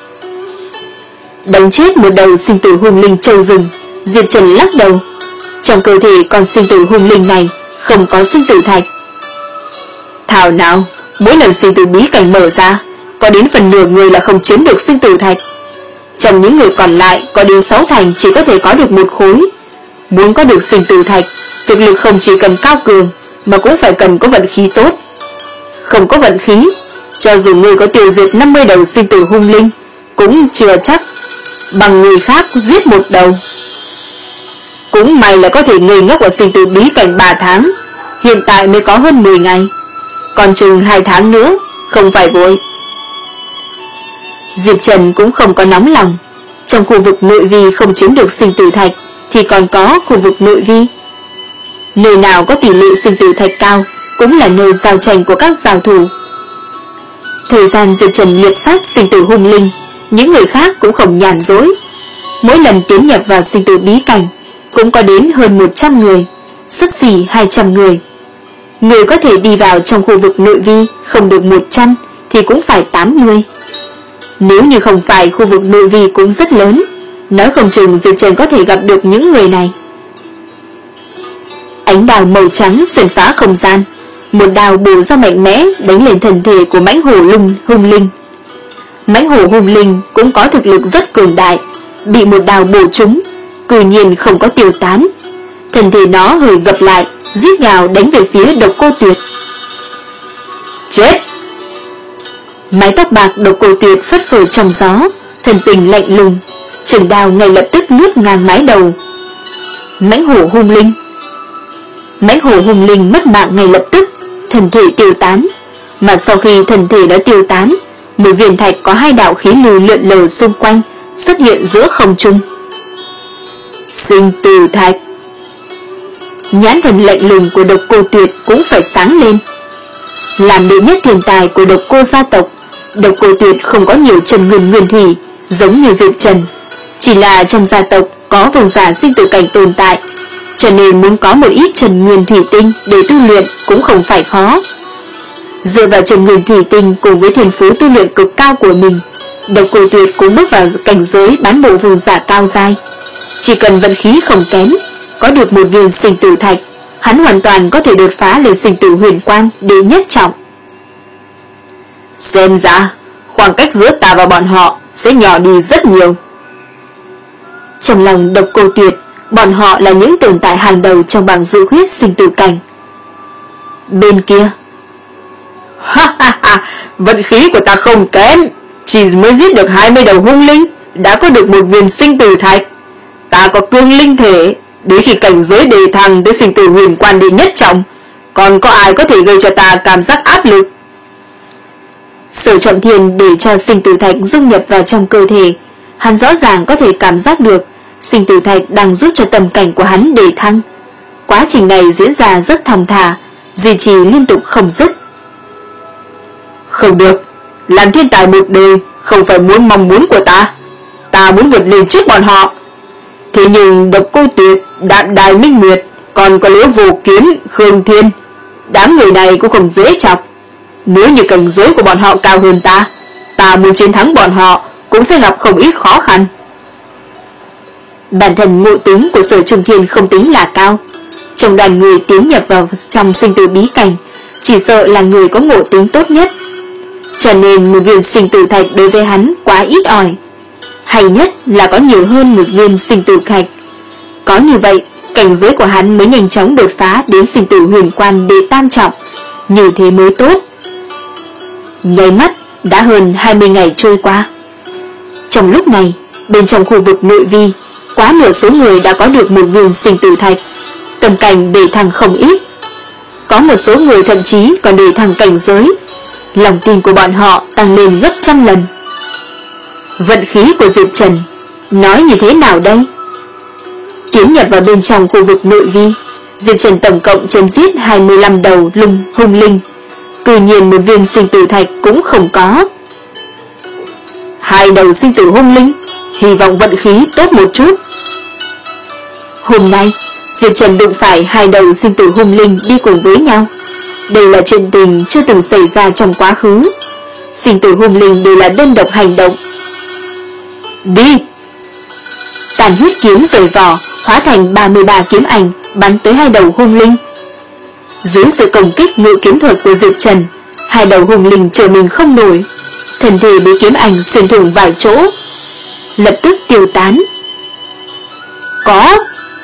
Đánh chết một đầu sinh tử hung linh châu rừng, Diệp Trần lắc đầu. Trong cơ thể con sinh tử hung linh này không có sinh tử thạch. Thảo nào, mỗi lần sinh tử bí cảnh mở ra, có đến phần nửa người là không chiếm được sinh tử thạch. Trong những người còn lại, có đến sáu thành chỉ có thể có được một khối. Muốn có được sinh tử thạch, thực lực không chỉ cần cao cường, mà cũng phải cần có vận khí tốt. Không có vận khí, cho dù người có tiêu diệt năm mươi đầu sinh tử hung linh, cũng chưa chắc bằng người khác giết một đầu. Cũng may là có thể ngây ngốc ở sinh tử bí cảnh ba tháng, hiện tại mới có hơn mười ngày, còn chừng hai tháng nữa, không phải vội. Diệp Trần cũng không có nóng lòng. Trong khu vực nội vi không chiếm được sinh tử thạch thì còn có khu vực nội vi. Nơi nào có tỷ lệ sinh tử thạch cao cũng là nơi giao tranh của các giao thủ. Thời gian Diệp Trần liệp sát sinh tử hung linh, những người khác cũng không nhàn dối. Mỗi lần tiến nhập vào sinh tử bí cảnh cũng có đến hơn một trăm người, xấp xỉ hai trăm người. Người có thể đi vào trong khu vực nội vi không được một trăm thì cũng phải tám mươi. Nếu như không phải khu vực nội vi cũng rất lớn, nói không chừng Diệp Trần có thể gặp được những người này. Ánh đào màu trắng xuyên phá không gian, một đào bổ ra mạnh mẽ đánh lên thân thể của mãnh hổ lung hung linh. Mãnh hổ hung linh cũng có thực lực rất cường đại, bị một đào bổ trúng, cư nhiên không có tiêu tán. Thân thể nó hơi gập lại, rít gào đánh về phía Độc Cô Tuyệt. Chết! Mái tóc bạc Độc Cô Tuyệt phất phơ trong gió, thần tình lạnh lùng, trường đao ngay lập tức lướt ngang mái đầu. Mãnh hổ hung linh Mãnh hổ hung linh mất mạng ngay lập tức, thần thể tiêu tán. Mà sau khi thần thể đã tiêu tán, một viên thạch có hai đạo khí lưu lượn lờ xung quanh xuất hiện giữa không trung. Sinh tử thạch. Nhãn thần lạnh lùng của Độc Cô Tuyệt cũng phải sáng lên. Làm đệ nhất thiên tài của Độc Cô gia tộc, Độc Cô Tuyệt không có nhiều chân nguyên nguyên thủy giống như Diệp Trần, chỉ là trong gia tộc có cường giả sinh tử cảnh tồn tại, cho nên muốn có một ít chân nguyên thủy tinh để tu luyện cũng không phải khó. Dựa vào chân nguyên thủy tinh cùng với thiên phú tu luyện cực cao của mình, Độc Cô Tuyệt cũng bước vào cảnh giới bán bộ vương giả cao giai. Chỉ cần vận khí không kém, có được một viên sinh tử thạch, hắn hoàn toàn có thể đột phá lên sinh tử huyền quan để nhất trọng. Xem ra, khoảng cách giữa ta và bọn họ sẽ nhỏ đi rất nhiều. Trong lòng Độc Cô Tuyệt, bọn họ là những tồn tại hàng đầu trong bảng dự huyết sinh tử cảnh. Bên kia, ha ha ha, vận khí của ta không kém, chỉ mới giết được hai mươi đầu hung linh, đã có được một viên sinh tử thạch. Ta có cương linh thể, đến khi cảnh giới đề thăng tới sinh tử huyền quan đệ nhất trọng, còn có ai có thể gây cho ta cảm giác áp lực? Sở Trọng Thiên để cho sinh tử thạch dung nhập vào trong cơ thể, hắn rõ ràng có thể cảm giác được sinh tử thạch đang giúp cho tâm cảnh của hắn đề thăng. Quá trình này diễn ra rất thong thả, duy trì liên tục không dứt. Không được, làm thiên tài một đời không phải muốn mong muốn của ta. Ta muốn vượt lên trước bọn họ. Thế nhưng Độc Cô Tuyệt, Đạm Đài Minh Nguyệt, còn có Liễu Vô Kiếm, Khương Thiên, đám người này cũng không dễ chọc. Nếu như cảnh giới của bọn họ cao hơn ta, ta muốn chiến thắng bọn họ cũng sẽ gặp không ít khó khăn. Bản thân ngộ tính của Sở Trung Thiên không tính là cao. Trong đoàn người tiến nhập vào trong sinh tử bí cảnh, chỉ sợ là người có ngộ tính tốt nhất. Cho nên một viên sinh tử thạch đối với hắn quá ít ỏi. Hay nhất là có nhiều hơn một viên sinh tử thạch. Có như vậy, cảnh giới của hắn mới nhanh chóng đột phá đến sinh tử huyền quan đệ tam trọng. Như thế mới tốt. Nháy mắt đã hơn hai mươi ngày trôi qua. Trong lúc này, bên trong khu vực nội vi, quá nửa số người đã có được một viên sinh tử thạch. Tâm cảnh đề thăng không ít. Có một số người thậm chí còn đề thăng cảnh giới. Lòng tin của bọn họ tăng lên gấp trăm lần. Vận khí của Diệp Trần nói như thế nào đây? Tiến nhập vào bên trong khu vực nội vi, Diệp Trần tổng cộng chém giết hai mươi lăm đầu lung hung linh, tự nhiên một viên sinh tử thạch cũng không có. Hai đầu sinh tử hung linh, hy vọng vận khí tốt một chút. Hôm nay Diệp Trần đụng phải hai đầu sinh tử hung linh đi cùng với nhau. Đây là chuyện tình chưa từng xảy ra trong quá khứ. Sinh tử hung linh đều là đơn độc hành động. Đi! Tàn huyết kiếm rời vỏ, hóa thành ba mươi ba kiếm ảnh bắn tới hai đầu hung linh. Dưới sự công kích ngự kiếm thuật của Diệp Trần, hai đầu hung linh trở mình không nổi, thân thể bị kiếm ảnh xuyên thủng vài chỗ, lập tức tiêu tán. Có!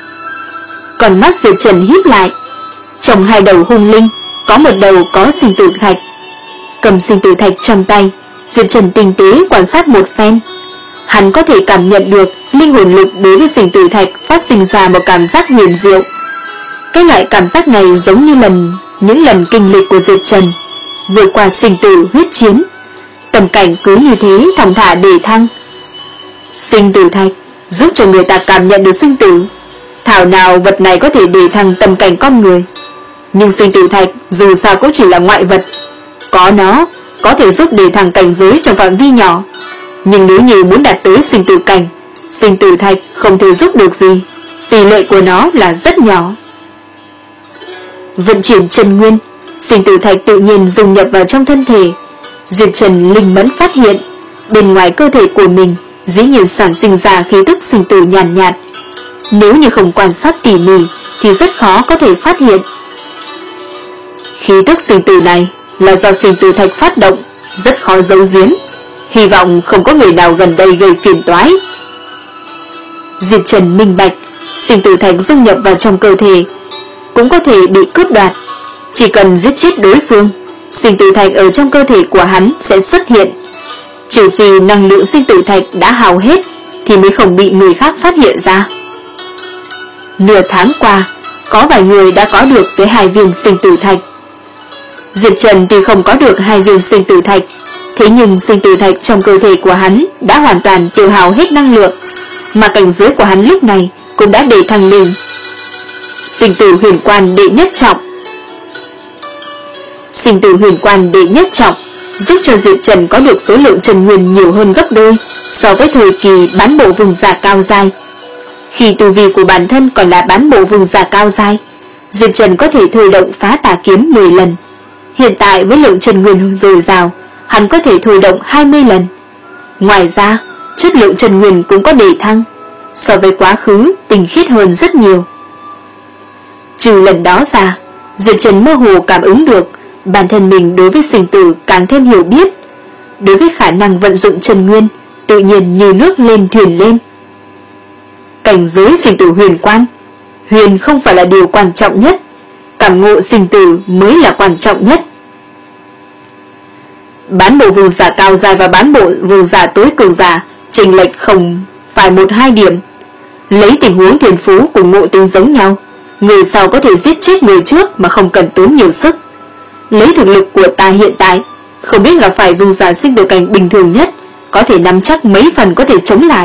Còn mắt Diệp Trần híp lại. Trong hai đầu hung linh, có một đầu có sinh tử thạch. Cầm sinh tử thạch trong tay, Diệp Trần tinh tế quan sát một phen. Hắn có thể cảm nhận được linh hồn lực đối với sinh tử thạch phát sinh ra một cảm giác huyền diệu. Cái loại cảm giác này giống như lần những lần kinh lịch của Diệp Trần vượt qua sinh tử huyết chiến. Tầm cảnh cứ như thế thong thả đề thăng. Sinh tử thạch giúp cho người ta cảm nhận được sinh tử. Thảo nào vật này có thể đề thăng tầm cảnh con người. Nhưng sinh tử thạch dù sao cũng chỉ là ngoại vật. Có nó có thể giúp đề thăng cảnh giới trong phạm vi nhỏ. Nhưng nếu như muốn đạt tới sinh tử cảnh, sinh tử thạch không thể giúp được gì. Tỷ lệ của nó là rất nhỏ. Vận chuyển chân nguyên, sinh tử thạch tự nhiên dung nhập vào trong thân thể. Diệp Trần linh mẫn phát hiện bên ngoài cơ thể của mình dĩ nhiên sản sinh ra khí tức sinh tử nhàn nhạt, nhạt. Nếu như không quan sát tỉ mỉ thì rất khó có thể phát hiện. Khí tức sinh tử này là do sinh tử thạch phát động, rất khó giấu giếm. Hy vọng không có người nào gần đây gây phiền toái. Diệp Trần minh bạch, sinh tử thạch dung nhập vào trong cơ thể cũng có thể bị cướp đoạt. Chỉ cần giết chết đối phương, sinh tử thạch ở trong cơ thể của hắn sẽ xuất hiện. Trừ phi năng lượng sinh tử thạch đã hao hết thì mới không bị người khác phát hiện ra. Nửa tháng qua, có vài người đã có được tới hai viên sinh tử thạch. Diệp Trần tuy không có được hai viên sinh tử thạch, thế nhưng sinh tử thạch trong cơ thể của hắn đã hoàn toàn tiêu hao hết năng lượng, mà cảnh giới của hắn lúc này cũng đã đề thăng lên. Sinh tử huyền quan đệ nhất trọng. Sinh tử huyền quan đệ nhất trọng giúp cho Diệp Trần có được số lượng chân nguyên nhiều hơn gấp đôi so với thời kỳ bán bộ vương giả cao giai. Khi tu vi của bản thân còn là bán bộ vương giả cao giai, Diệp Trần có thể thôi động phá tà kiếm mười lần. Hiện tại với lượng chân nguyên dồi dào, hắn có thể thôi động hai mươi lần. Ngoài ra, chất lượng chân nguyên cũng có đề thăng, so với quá khứ tinh khiết hơn rất nhiều. Trừ lần đó ra, Diệp Trần mơ hồ cảm ứng được bản thân mình đối với sinh tử càng thêm hiểu biết. Đối với khả năng vận dụng chân nguyên, tự nhiên như nước lên thuyền lên. Cảnh giới sinh tử huyền quan, huyền không phải là điều quan trọng nhất, cảm ngộ sinh tử mới là quan trọng nhất. Bán bộ vương giả cao giai và bán bộ vương giả tối cường giả chênh lệch không phải một hai điểm. Lấy tình huống thiên phú cùng ngộ tính giống nhau, người sau có thể giết chết người trước mà không cần tốn nhiều sức. Lấy thực lực của ta hiện tại, Không biết là phải vương giả sinh tử cảnh bình thường nhất có thể nắm chắc mấy phần có thể chống lại.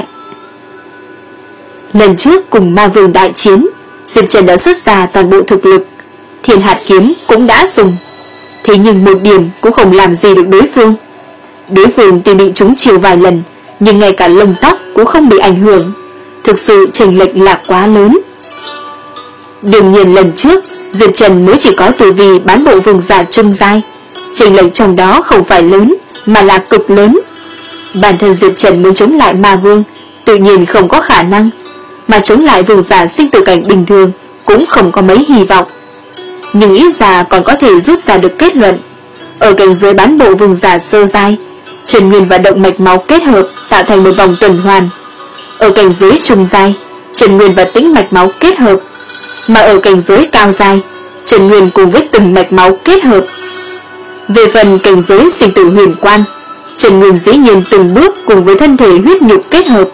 Lần trước cùng ma vương đại chiến, Diệp Trần đã xuất ra toàn bộ thực lực, Thiên hạt kiếm cũng đã dùng, thế nhưng một điểm cũng không làm gì được đối phương. Đối phương tuy bị trúng chiều vài lần, nhưng ngay cả lông tóc cũng không bị ảnh hưởng. Thực sự chênh lệch là quá lớn. Đương nhiên lần trước Diệp Trần mới chỉ có tu vi bán bộ vương giả trung giai, chênh lệch trong đó không phải lớn mà là cực lớn. Bản thân Diệp Trần muốn chống lại ma vương tự nhiên không có khả năng, mà chống lại vương giả sinh tử cảnh bình thường cũng không có mấy hy vọng. Nhưng ít ra còn có thể rút ra được kết luận. Ở cảnh giới bán bộ vương giả sơ giai, chân nguyên và động mạch máu kết hợp tạo thành một vòng tuần hoàn. Ở cảnh giới trung giai, chân nguyên và tĩnh mạch máu kết hợp, mà ở cảnh giới cao giai, chân nguyên cùng với từng mạch máu kết hợp. Về phần cảnh giới sinh tử huyền quan, chân nguyên dĩ nhiên từng bước cùng với thân thể huyết nhục kết hợp.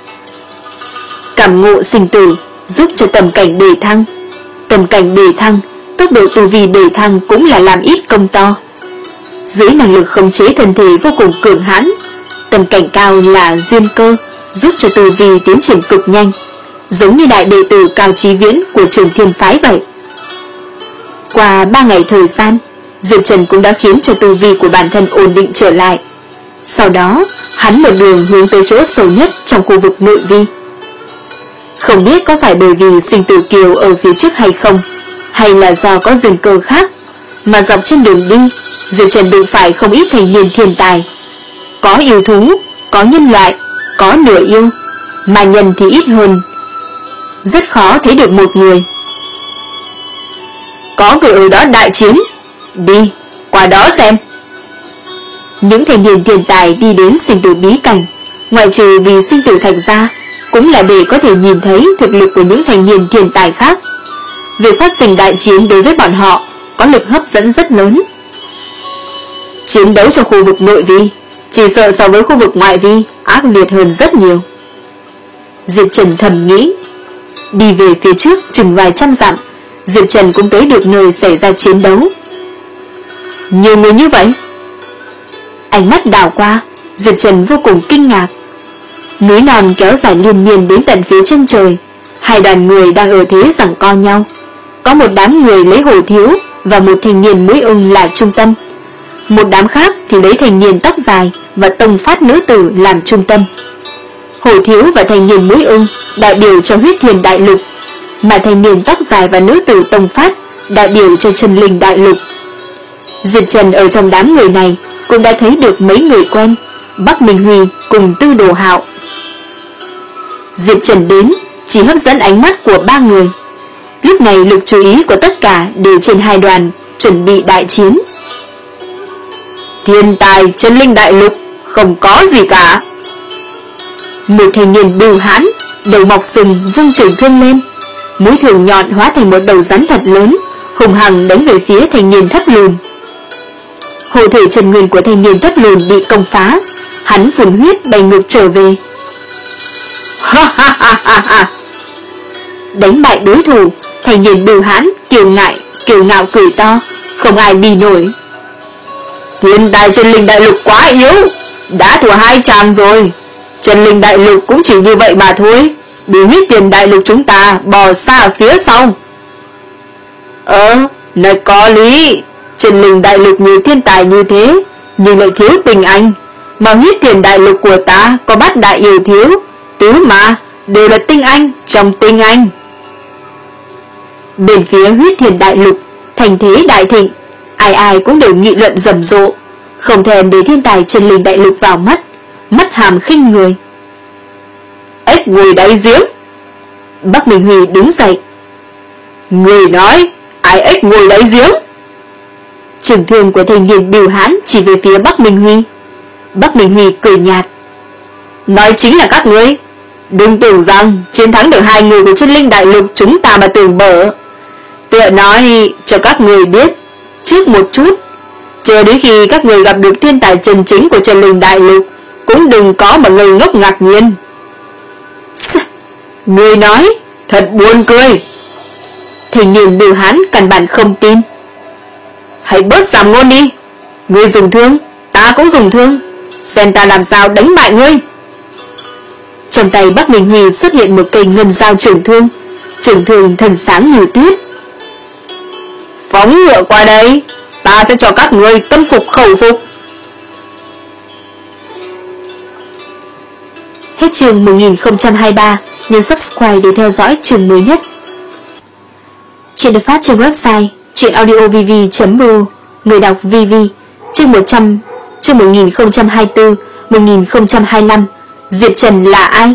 Cảm ngộ sinh tử giúp cho tầm cảnh đề thăng. Tầm cảnh đề thăng, tốc độ tu vi đề thăng cũng là làm ít công to. Dưới năng lực khống chế thân thể vô cùng cường hãn, tầm cảnh cao là duyên cơ, giúp cho tu vi tiến triển cực nhanh, giống như đại đệ tử Cao Chí Viễn của Trường Thiên Phái vậy. Qua ba ngày thời gian, Diệp Trần cũng đã khiến cho tu vi của bản thân ổn định trở lại. Sau đó, hắn một đường hướng tới chỗ sâu nhất trong khu vực nội vi. Không biết có phải bởi vì sinh tử kiều ở phía trước hay không, hay là do có duyên cơ khác, mà dọc trên đường đi, Diệp Trần đụng phải không ít thành niên thiên tài. Có yêu thú, có nhân loại, có nửa yêu, mà nhân thì ít hơn. Rất khó thấy được một người. Có người ở đó đại chiến, đi, qua đó xem. Những thành niên thiên tài đi đến sinh tử bí cảnh, ngoại trừ vì sinh tử thạch ra, cũng là để có thể nhìn thấy thực lực của những thành niên thiên tài khác. Việc phát sinh đại chiến đối với bọn họ có lực hấp dẫn rất lớn. Chiến đấu trong khu vực nội vi chỉ sợ so với khu vực ngoại vi ác liệt hơn rất nhiều. Diệp Trần thầm nghĩ. Đi về phía trước chừng vài trăm dặm, Diệp Trần cũng tới được nơi xảy ra chiến đấu. Nhiều người như vậy. Ánh mắt đảo qua, Diệp Trần vô cùng kinh ngạc. Núi non kéo dài liên miên đến tận phía chân trời, hai đoàn người đang ở thế giằng co nhau. Có một đám người lấy Hổ Thiếu và một thanh niên mũi ưng là trung tâm, một đám khác thì lấy thanh niên tóc dài và tông phát nữ tử làm trung tâm. Hổ Thiếu và thanh niên mũi ưng đại biểu cho huyết thiền đại lục, mà thanh niên tóc dài và nữ tử tông phát đại biểu cho chân linh đại lục. Diệp Trần ở trong đám người này cũng đã thấy được mấy người quen, Bắc Minh Huy cùng Tư Đồ Hạo. Diệp Trần đến chỉ hấp dẫn ánh mắt của ba người. Lúc này lực chú ý của tất cả đều trên hai đoàn chuẩn bị đại chiến. Thiên tài chân linh đại lục không có gì cả. Một thanh niên bưu hãn, đầu mọc sừng vung trường thương lên, mũi thương nhọn hóa thành một đầu rắn thật lớn, hùng hằng đánh về phía thanh niên thấp lùn. Hộ thể chân nguyên của thanh niên thấp lùn bị công phá, hắn phun huyết bay ngược trở về. Ha ha ha ha ha! Đánh bại đối thủ, thanh niên bưu hãn kiêu ngại kiêu ngạo cười to, không ai bì nổi. Thiên tài chân linh đại lục quá yếu, đã thua hai chàng rồi. Chân linh đại lục cũng chỉ như vậy mà thôi, bị huyết tiền đại lục chúng ta bò xa phía sau. Ờ, nói có lý. Chân linh đại lục nhiều thiên tài như thế, nhưng lại thiếu tình anh, mà huyết tiền đại lục của ta có bát đại yêu thiếu, tứ mà đều là tinh anh trong tinh anh. Bên phía huyết thiền đại lục, thành thế đại thịnh, ai ai cũng đều nghị luận rầm rộ, không thèm để thiên tài chân linh đại lục vào mắt, mắt hàm khinh người. Ếch ngồi đáy giếng. Bắc Minh Huy đứng dậy. Người nói ai ếch ngồi đáy giếng? Trường thương của thanh niên bưu hãn chỉ về phía Bắc Minh Huy. Bắc Minh Huy cười nhạt. Nói chính là các ngươi. Đừng tưởng rằng chiến thắng được hai người của chân linh đại lục chúng ta mà tưởng bở. Tựa nói cho các người biết trước một chút, chờ đến khi các người gặp được thiên tài chân chính của chân linh đại lục, cũng đừng có mà ngây ngốc ngạc nhiên. Người nói thật buồn cười. Thanh niên bưu hãn căn bản không tin. Hãy bớt giảm ngôn đi. Người dùng thương ta cũng dùng thương, xem ta làm sao đánh bại ngươi. Trong tay Bắc Minh Huy xuất hiện một cây ngân dao trường thương, trường thương thần sáng như tuyết. Phóng ngựa qua đây, ta sẽ cho các ngươi tâm phục khẩu phục. Hết chương một nghìn không trăm hai mươi ba, nhấn subscribe để theo dõi chương mới nhất. Chuyện được phát trên website truyện audio v v chấm r o, người đọc vê vê. Chương một trăm, chương một nghìn không trăm hai mươi tư, một nghìn không trăm hai mươi lăm. Diệp Trần là ai?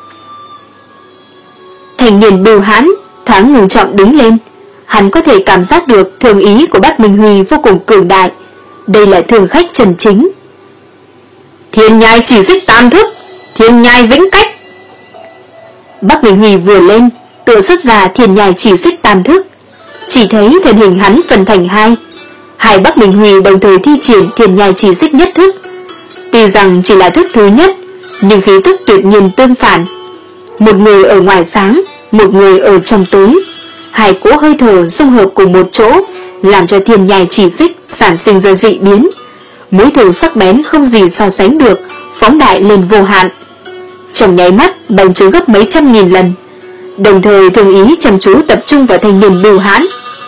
Thành niên Bưu Hãn thoáng ngừng trọng đứng lên. Hắn có thể cảm giác được thường ý của Bắc Minh Huy vô cùng cường đại. Đây là thường khách Trần Chính. Thiên nhai chỉ xích tam thức, thiên nhai vĩnh cách. Bắc Minh Huy vừa lên, tự xuất ra thiên nhai chỉ xích tam thức. Chỉ thấy thân hình hắn phân thành hai. Hai Bắc Minh Huy đồng thời thi triển thiên nhai chỉ xích nhất thức. Tuy rằng chỉ là thức thứ nhất, nhưng khí tức tuyệt nhiên tương phản. Một người ở ngoài sáng, một người ở trong tối. Hai cỗ hơi thở dung hợp cùng một chỗ, làm cho thiên nhai chỉ xích sản sinh ra dị biến. Mũi thương sắc bén không gì so sánh được, phóng đại lên vô hạn. Trong nháy mắt bành trướng gấp mấy trăm nghìn lần. Đồng thời thường ý chăm chú tập trung vào thanh niên Bưu Hãn.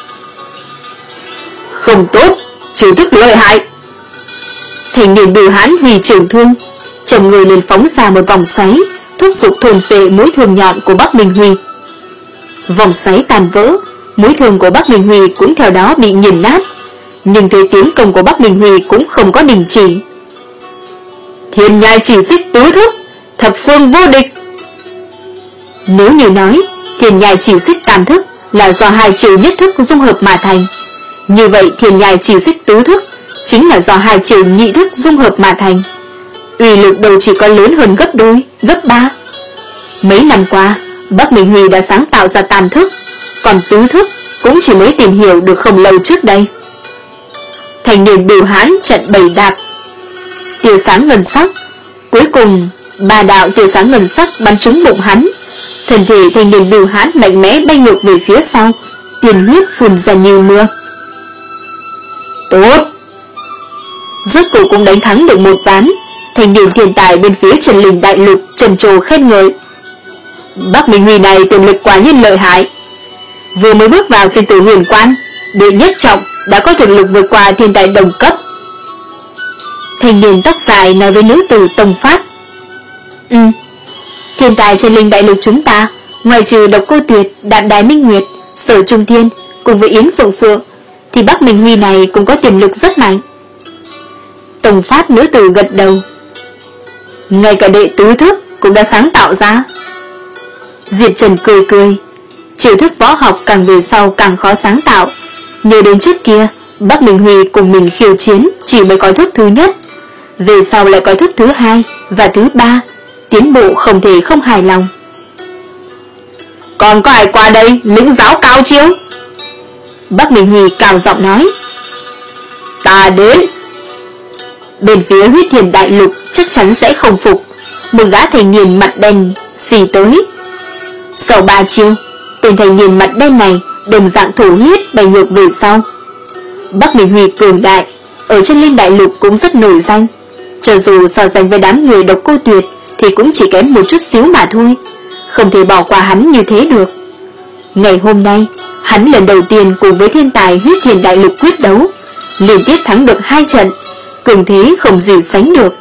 Không tốt, chiêu thức lợi hại. Thanh niên Bưu Hãn vì trường thương, chồng người lên phóng ra một vòng xoáy, thúc giục thôn phệ mũi thương nhọn của Bắc Minh Huy. Vòng xoáy tàn vỡ, mũi thương của Bắc Minh Huy cũng theo đó bị nghiền nát. Nhưng thế tiến công của Bắc Minh Huy cũng không có đình chỉ. Thiên nhai chỉ xích tứ thức, thập phương vô địch. Nếu như nói thiên nhai chỉ xích tam thức là do hai chiều nhất thức dung hợp mà thành, như vậy thiên nhai chỉ xích tứ thức chính là do hai chiều nhị thức dung hợp mà thành. Uy lực đầu chỉ có lớn hơn gấp đôi, gấp ba. Mấy năm qua, Bắc Minh Huy đã sáng tạo ra tam thức, còn tứ thức cũng chỉ mới tìm hiểu được không lâu trước đây. Thành niên Bưu Hãn trận bầy đạp, tia sáng ngân sắc, cuối cùng ba đạo tia sáng ngân sắc bắn trúng bụng hắn. Thân thể thành niên Bưu Hãn mạnh mẽ bay ngược về phía sau, tiền huyết phun ra như mưa. Tốt! Rốt cuộc cũng đánh thắng được một ván. Thành niên thiên tài bên phía Trần Linh Đại Lục trầm trồ khen ngợi. Bắc Minh Huy này tiềm lực quả nhiên lợi hại. Vừa mới bước vào sinh tử huyền quan, đệ nhất trọng đã có thực lực vượt qua thiên tài đồng cấp. Thành niên tóc dài nói với nữ tử Tông Phát. Ừ, thiên tài Trần Linh Đại Lục chúng ta, ngoài trừ Độc Cô Tuyệt, Đạm Đài Minh Nguyệt, Sở Trung Thiên cùng với Yến Phượng Phượng, thì Bắc Minh Huy này cũng có tiềm lực rất mạnh. Tông Phát nữ tử gật đầu. Ngay cả đệ tứ thức cũng đã sáng tạo ra. Diệp Trần cười cười. Chiêu thức võ học càng về sau càng khó sáng tạo. Nhớ đến trước kia, Bắc Minh Huy cùng mình khiêu chiến chỉ mới có thức thứ nhất, về sau lại có thức thứ hai và thứ ba, tiến bộ không thể không hài lòng. Còn có ai qua đây lĩnh giáo cao chiêu? Bắc Minh Huy cao giọng nói. Ta đến. Bên phía Huyết Thiền Đại Lục chắc chắn sẽ không phục. Một gã thành niên mặt đen xì tới. Sau ba chiêu, tên thành niên mặt đen này đồng dạng thủ huyết bay ngược về sau. Bắc Minh Huy cường đại, ở trên Linh Đại Lục cũng rất nổi danh. Cho dù so sánh với đám người Độc Cô Tuyệt thì cũng chỉ kém một chút xíu mà thôi, không thể bỏ qua hắn như thế được. Ngày hôm nay, hắn lần đầu tiên cùng với thiên tài Huyết Thiền Đại Lục quyết đấu, liên tiếp thắng được hai trận, cường thế không gì sánh được.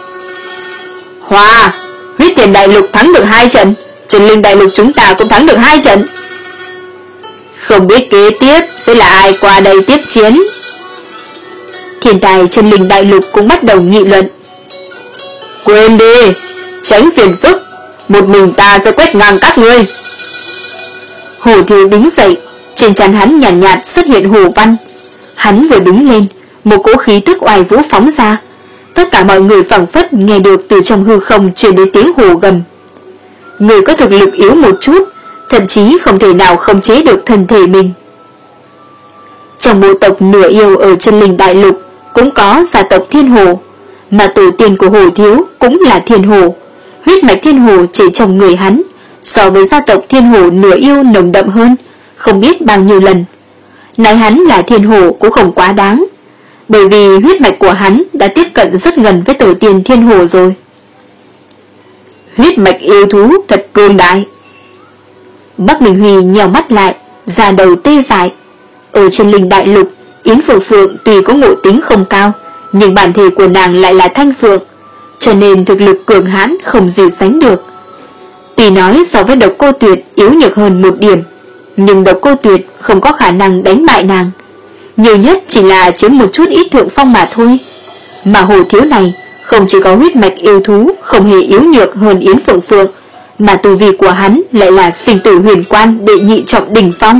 Hoa, Huyết Thiền Đại Lục thắng được hai trận, Trần Linh Đại Lục chúng ta cũng thắng được hai trận. Không biết kế tiếp sẽ là ai qua đây tiếp chiến. Thiên tài Trần Linh Đại Lục cũng bắt đầu nghị luận. Quên đi, tránh phiền phức, một mình ta sẽ quét ngang các ngươi. Hồ Thiếu đứng dậy, trên trán hắn nhàn nhạt, nhạt xuất hiện hồ văn. Hắn vừa đứng lên, một cỗ khí tức oai vũ phóng ra. Tất cả mọi người phảng phất nghe được từ trong hư không truyền đến tiếng hồ gầm. Người có thực lực yếu một chút, thậm chí không thể nào khống chế được thân thể mình. Trong bộ tộc nửa yêu ở Chân Linh Đại Lục cũng có gia tộc Thiên Hồ, mà tổ tiên của Hồ Thiếu cũng là Thiên Hồ. Huyết mạch Thiên Hồ chỉ trong người hắn, so với gia tộc Thiên Hồ nửa yêu nồng đậm hơn, không biết bao nhiêu lần. Nói hắn là Thiên Hồ cũng không quá đáng. bởi vì huyết mạch của hắn đã tiếp cận rất gần với tổ tiên Thiên Hồ rồi. Huyết mạch yêu thú thật cường đại. Bắc Minh Huy nhèo mắt lại, da đầu tê dại. Ở trên linh đại lục, Yến Phượng Phượng tuy có ngộ tính không cao, nhưng bản thể của nàng lại là Thanh Phượng, cho nên thực lực cường hãn không gì sánh được. Tuy nói so với Độc Cô Tuyệt yếu nhược hơn một điểm, nhưng Độc Cô Tuyệt không có khả năng đánh bại nàng, nhiều nhất chỉ là chiếm một chút ít thượng phong mà thôi. Mà Hồ Thiếu này không chỉ có huyết mạch yêu thú không hề yếu nhược hơn Yến Phượng Phượng, mà tu vi của hắn lại là sinh tử huyền quan đệ nhị trọng đỉnh phong.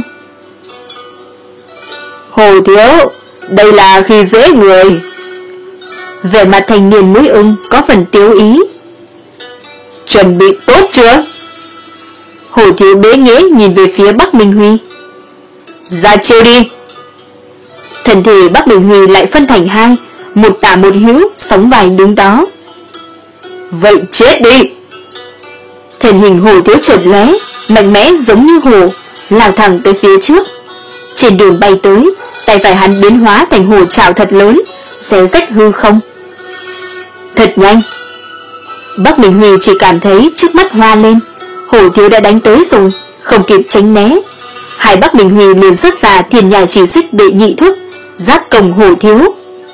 Hồ Thiếu, đây là khi dễ người. Vẻ mặt thanh niên mũi ưng có phần tiếu ý. Chuẩn bị tốt chưa? Hồ Thiếu bế nghễ nhìn về phía Bắc Minh Huy. Ra chiêu đi. Thân thể Bắc Minh Huy lại phân thành hai, một tả một hữu, sóng vai đứng đó. Vậy chết đi. Thân hình Hồ Thiếu chợt lóe, mạnh mẽ giống như hổ, lao thẳng tới phía trước. Trên đường bay tới, tay phải hắn biến hóa thành hổ trảo thật lớn, xé rách hư không. Thật nhanh. Bắc Minh Huy chỉ cảm thấy trước mắt hoa lên, Hồ Thiếu đã đánh tới rồi, không kịp tránh né. Hai Bắc Minh Huy liền xuất ra Thiên Nhai Chỉ Xích đệ nhị thức, giáp công Hồ Thiếu.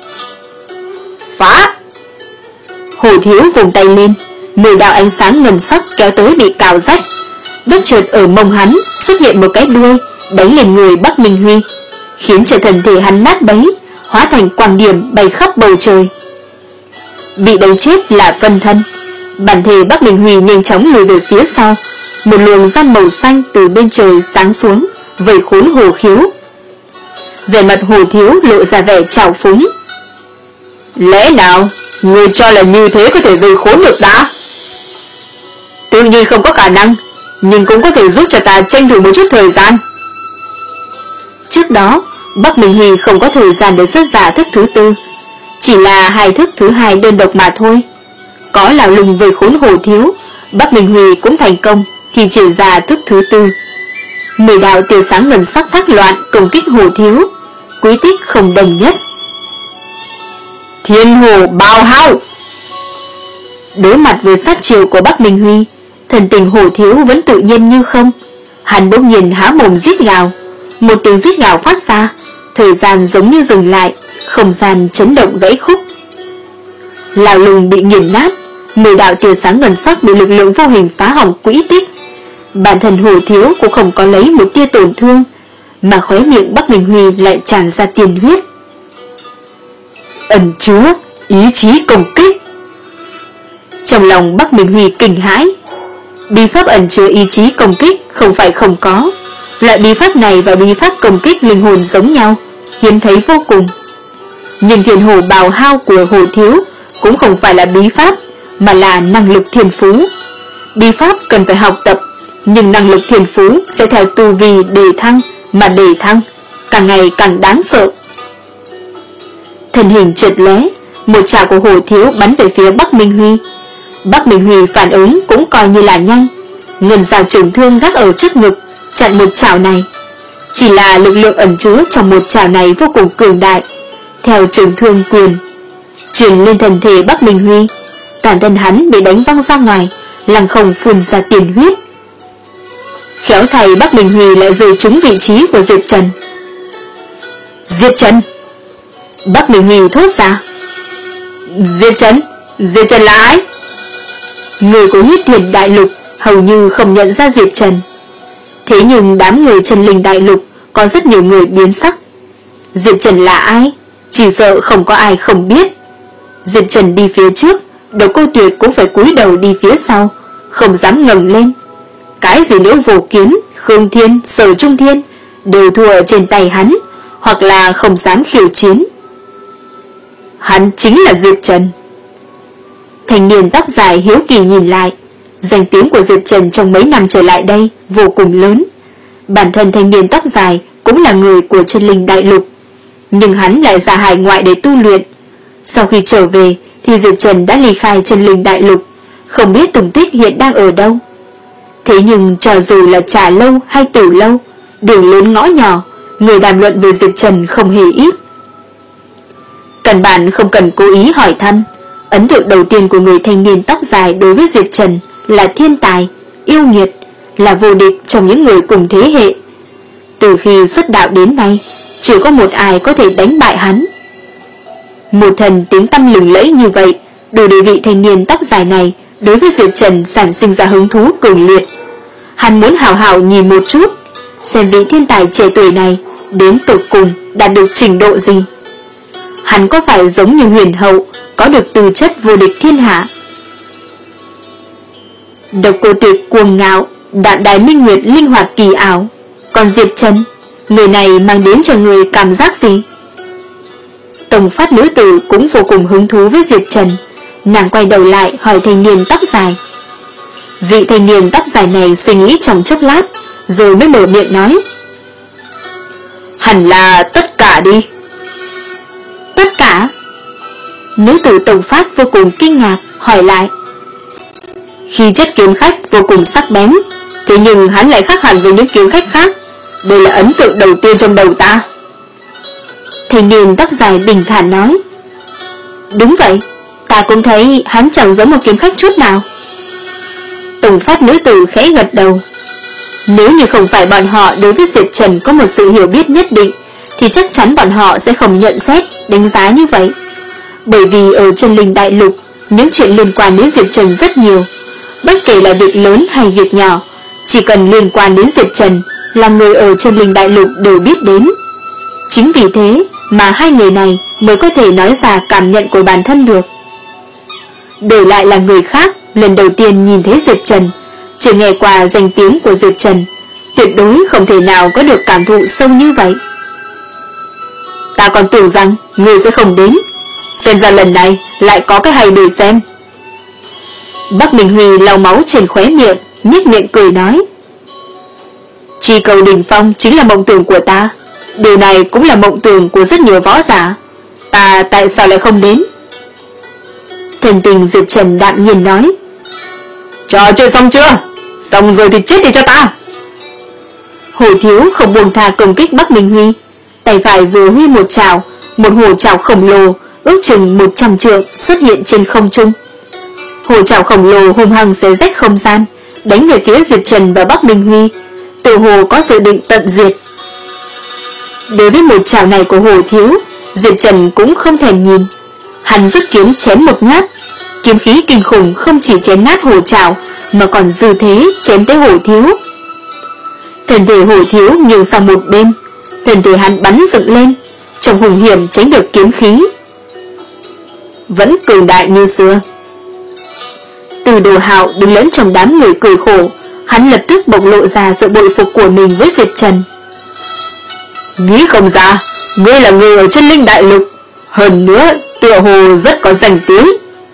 Phá! Hồ Thiếu vùng tay lên, mười đạo ánh sáng ngân sắc kéo tới bị cào rách. Bất chợt ở mông hắn xuất hiện một cái đuôi đánh lên người Bắc Minh Huy, khiến cho thân thể hắn nát bấy, hóa thành quang điểm bay khắp bầu trời. Bị đánh chết là phân thân, bản thể Bắc Minh Huy nhanh chóng lùi về phía sau. Một luồng gian màu xanh từ bên trời sáng xuống, vây khốn Hồ Khiếu. Về mặt Hồ Thiếu lộ ra vẻ trào phúng. Lẽ nào người cho là như thế có thể vây khốn được ta? Tự nhiên không có khả năng, nhưng cũng có thể giúp cho ta tranh thủ một chút thời gian. Trước đó Bắc Minh Huy không có thời gian để xuất ra thức thứ tư, chỉ là hai thức thứ hai đơn độc mà thôi. Có lão lùng vây khốn Hồ Thiếu, Bắc Minh Huy cũng thành công thì triển ra thức thứ tư. Mười đạo tia sáng ngân sắc thác loạn công kích Hồ Thiếu, quy tích không đồng nhất. Thiên Hồ Bao Hao. Đối mặt với sát chiều của Bắc Minh Huy, thần tình Hồ Thiếu vẫn tự nhiên như không. Hắn bỗng nhiên há mồm rít gào, một tiếng rít gào phát ra, thời gian giống như dừng lại, không gian chấn động gãy khúc. Lão lùng bị nghiền nát, mười đạo tia sáng ngân sắc bị lực lượng vô hình phá hỏng quỹ tích. Bản thân Hồ Thiếu cũng không có lấy một tia tổn thương, mà khóe miệng Bắc Minh Huy lại tràn ra tiền huyết. Ẩn chứa ý chí công kích. Trong lòng Bắc Minh Huy kinh hãi. Bí pháp ẩn chứa ý chí công kích không phải không có. Loại bí pháp này và bí pháp công kích linh hồn giống nhau, hiếm thấy vô cùng. Nhưng Thiên Hồ Bào Hao của Hồ Thiếu cũng không phải là bí pháp, mà là năng lực thiên phú. Bí pháp cần phải học tập, nhưng năng lực thiên phú sẽ theo tu vi đề thăng mà đề thăng, càng ngày càng đáng sợ. Thân hình chợt lóe, một chảo của Hồ Thiếu bắn về phía Bắc Minh Huy. Bắc Minh Huy phản ứng cũng coi như là nhanh, ngân dao trường thương gác ở trước ngực, chặn một chảo này. Chỉ là lực lượng ẩn chứa trong một chảo này vô cùng cường đại, theo trường thương quyền truyền lên thân thể Bắc Minh Huy, toàn thân hắn bị đánh văng ra ngoài, lăng không phun ra tiền huyết. Khéo thay Bắc Minh Huy lại rơi trúng vị trí của Diệp Trần. Diệp Trần! Bắc Minh Huy thốt ra. Diệp Trần? Diệp Trần là ai? Người của Huyết Thiền Đại Lục hầu như không nhận ra Diệp Trần. Thế nhưng đám người Trần Linh Đại Lục có rất nhiều người biến sắc. Diệp Trần là ai? Chỉ sợ không có ai không biết. Diệp Trần đi phía trước, Độc Cô Tuyệt cũng phải cúi đầu đi phía sau, không dám ngẩng lên. Cái gì Liễu Vô Kiến, Khương Thiên, Sở Trung Thiên đều thua ở trên tay hắn, hoặc là không dám khiêu chiến. Hắn chính là Diệp Trần. Thanh niên tóc dài hiếu kỳ nhìn lại. Danh tiếng của Diệp Trần trong mấy năm trở lại đây vô cùng lớn. Bản thân thanh niên tóc dài cũng là người của Chân Linh Đại Lục, nhưng hắn lại ra hải ngoại để tu luyện. Sau khi trở về thì Diệp Trần đã ly khai Chân Linh Đại Lục, không biết tung tích hiện đang ở đâu. Thế nhưng cho dù là trà lâu hay tử lâu, đường lớn ngõ nhỏ, người đàm luận về Diệp Trần không hề ít. Căn bản không cần cố ý hỏi thăm. Ấn tượng đầu tiên của người thanh niên tóc dài đối với Diệp Trần là thiên tài, yêu nghiệt, là vô địch trong những người cùng thế hệ. Từ khi xuất đạo đến nay, chỉ có một ai có thể đánh bại hắn. Một thần tiếng tăm lừng lẫy như vậy, đủ để vị thanh niên tóc dài này đối với Diệp Trần sản sinh ra hứng thú cường liệt. Hắn muốn hào hào nhìn một chút, xem vị thiên tài trẻ tuổi này đến tột cùng đạt được trình độ gì. Hắn có phải giống như huyền hậu, có được tư chất vô địch thiên hạ? Độc Cô Tuyệt cuồng ngạo, Đạm Đài Minh Nguyệt linh hoạt kỳ ảo. Còn Diệp Trần, người này mang đến cho người cảm giác gì? Tổng phát nữ tử cũng vô cùng hứng thú với Diệp Trần. Nàng quay đầu lại hỏi thanh niên tóc dài. Vị thanh niên tóc dài này suy nghĩ trong chốc lát, rồi mới mở miệng nói: hẳn là tất cả đi. Tất cả? Nữ tử Tổng phát vô cùng kinh ngạc, hỏi lại. Khí chất kiếm khách vô cùng sắc bén, thế nhưng hắn lại khác hẳn với những kiếm khách khác. Đây là ấn tượng đầu tiên trong đầu ta. Thanh niên tóc dài bình thản nói. Đúng vậy, ta cũng thấy hắn chẳng giống một kiếm khách chút nào. Tổng phát nữ tử khẽ gật đầu. Nếu như không phải bọn họ đối với Diệp Trần có một sự hiểu biết nhất định, thì chắc chắn bọn họ sẽ không nhận xét, đánh giá như vậy. Bởi vì ở Chân Linh Đại Lục, những chuyện liên quan đến Diệp Trần rất nhiều. Bất kể là việc lớn hay việc nhỏ, chỉ cần liên quan đến Diệp Trần là người ở Chân Linh Đại Lục đều biết đến. Chính vì thế mà hai người này mới có thể nói ra cảm nhận của bản thân được. Đổi lại là người khác, lần đầu tiên nhìn thấy Diệp Trần, chỉ nghe qua danh tiếng của Diệp Trần, tuyệt đối không thể nào có được cảm thụ sâu như vậy. Ta còn tưởng rằng người sẽ không đến, xem ra lần này lại có cái hay để xem. Bắc Minh Huy lau máu trên khóe miệng, nhếch miệng cười nói. Chi cầu đỉnh phong chính là mộng tưởng của ta, điều này cũng là mộng tưởng của rất nhiều võ giả. Ta tại sao lại không đến? Thần tình Diệp Trần đạm nhiên nói. Trò chơi xong chưa? Xong rồi thì chết đi cho ta. Hồ Thiếu không buông tha công kích Bắc Minh Huy, tay phải vừa huy một trảo, một hồ trảo khổng lồ ước chừng một trăm trượng xuất hiện trên không trung. Hồ trảo khổng lồ hung hăng xé rách không gian, đánh về phía Diệp Trần và Bắc Minh Huy, tự hồ có dự định tận diệt. Đối với một trảo này của Hồ Thiếu, Diệp Trần cũng không thèm nhìn. Hắn rút kiếm chém một nhát, kiếm khí kinh khủng không chỉ chém nát hồ trảo mà còn dư thế chém tới Hồ Thiếu. Thân thể Hồ Thiếu nghiêng sang một bên, thân thể hắn bắn dựng lên, trong hùng hiểm tránh được kiếm khí. Vẫn cường đại như xưa. Từ Đồ Hạo đứng lẫn trong đám người cười khổ, hắn lập tức bộc lộ ra sự bội phục của mình với Diệp Trần. Nghĩ không ra, ngươi là người ở Chân Linh Đại Lục, hơn nữa tựa hồ rất có danh tiếng.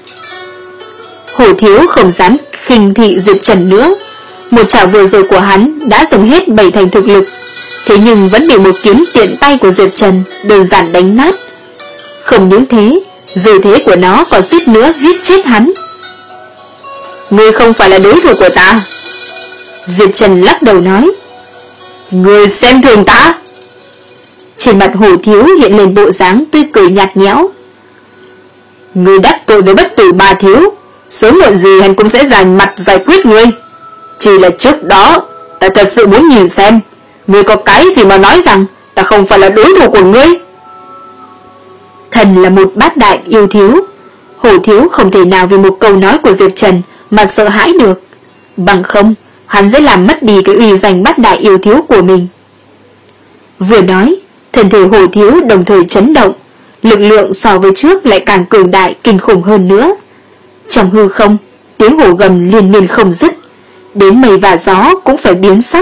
Hồ Thiếu không dám khinh thị Diệp Trần nữa. Một chảo vừa rồi của hắn đã dùng hết bảy thành thực lực, thế nhưng vẫn bị một kiếm tiện tay của Diệp Trần đơn giản đánh nát. Không những thế, dư thế của nó còn suýt nữa giết chết hắn. Ngươi không phải là đối thủ của ta. Diệp Trần lắc đầu nói. Ngươi xem thường ta. Trên mặt Hồ Thiếu hiện lên bộ dáng tươi cười nhạt nhẽo. Ngươi đắc tội với Bất Tử Ba Thiếu, sớm muộn gì hắn cũng sẽ giành mặt giải quyết ngươi. Chỉ là trước đó ta thật sự muốn nhìn xem ngươi có cái gì mà nói rằng ta không phải là đối thủ của ngươi. Thần là một bát đại yêu thiếu, Hồ Thiếu không thể nào vì một câu nói của Diệp Trần mà sợ hãi được, bằng không hắn sẽ làm mất đi cái uy danh bát đại yêu thiếu của mình. Vừa nói, thân thể Hồ Thiếu đồng thời chấn động, lực lượng so với trước lại càng cường đại kinh khủng hơn nữa. Trong hư không, tiếng hổ gầm liên miên không dứt, đến mây và gió cũng phải biến sắc.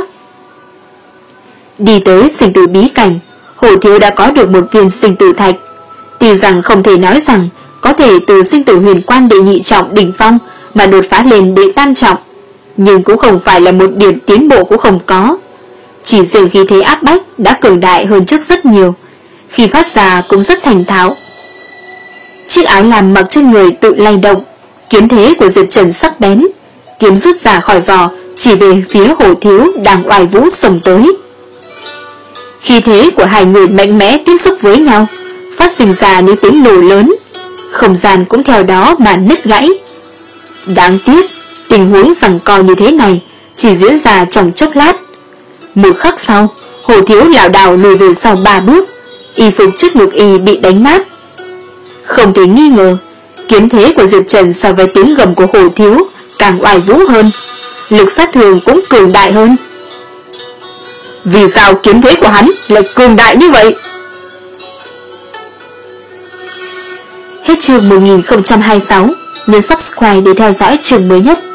Đi tới sinh tử bí cảnh, Hồ Thiếu đã có được một viên sinh tử thạch. Tuy rằng không thể nói rằng có thể từ sinh tử huyền quan đệ nhị trọng đỉnh phong mà đột phá lên đệ tam trọng, nhưng cũng không phải là một điểm tiến bộ cũng không có. Chỉ riêng khí thế áp bách đã cường đại hơn trước rất nhiều, khi phát ra cũng rất thành thạo. Chiếc áo lam mặc trên người tự lay động, kiếm thế của Diệp Trần sắc bén, kiếm rút ra khỏi vỏ chỉ về phía Hồ Thiếu đang oai vũ xông tới. Khí thế của hai người mạnh mẽ tiếp xúc với nhau, phát sinh ra những tiếng nổ lớn, không gian cũng theo đó mà nứt gãy. Đáng tiếc, tình huống giằng co như thế này chỉ diễn ra trong chốc lát. Một khắc sau, Hồ Thiếu lảo đảo lùi về sau ba bước, y phục trước ngực y bị đánh nát. Không thể nghi ngờ, kiếm thế của Diệp Trần so với tiếng gầm của Hồ Thiếu càng oai vũ hơn, lực sát thương cũng cường đại hơn. Vì sao kiếm thế của hắn lại cường đại như vậy? Hết chương một nghìn không trăm hai mươi sáu, nhấn subscribe để theo dõi chương mới nhất.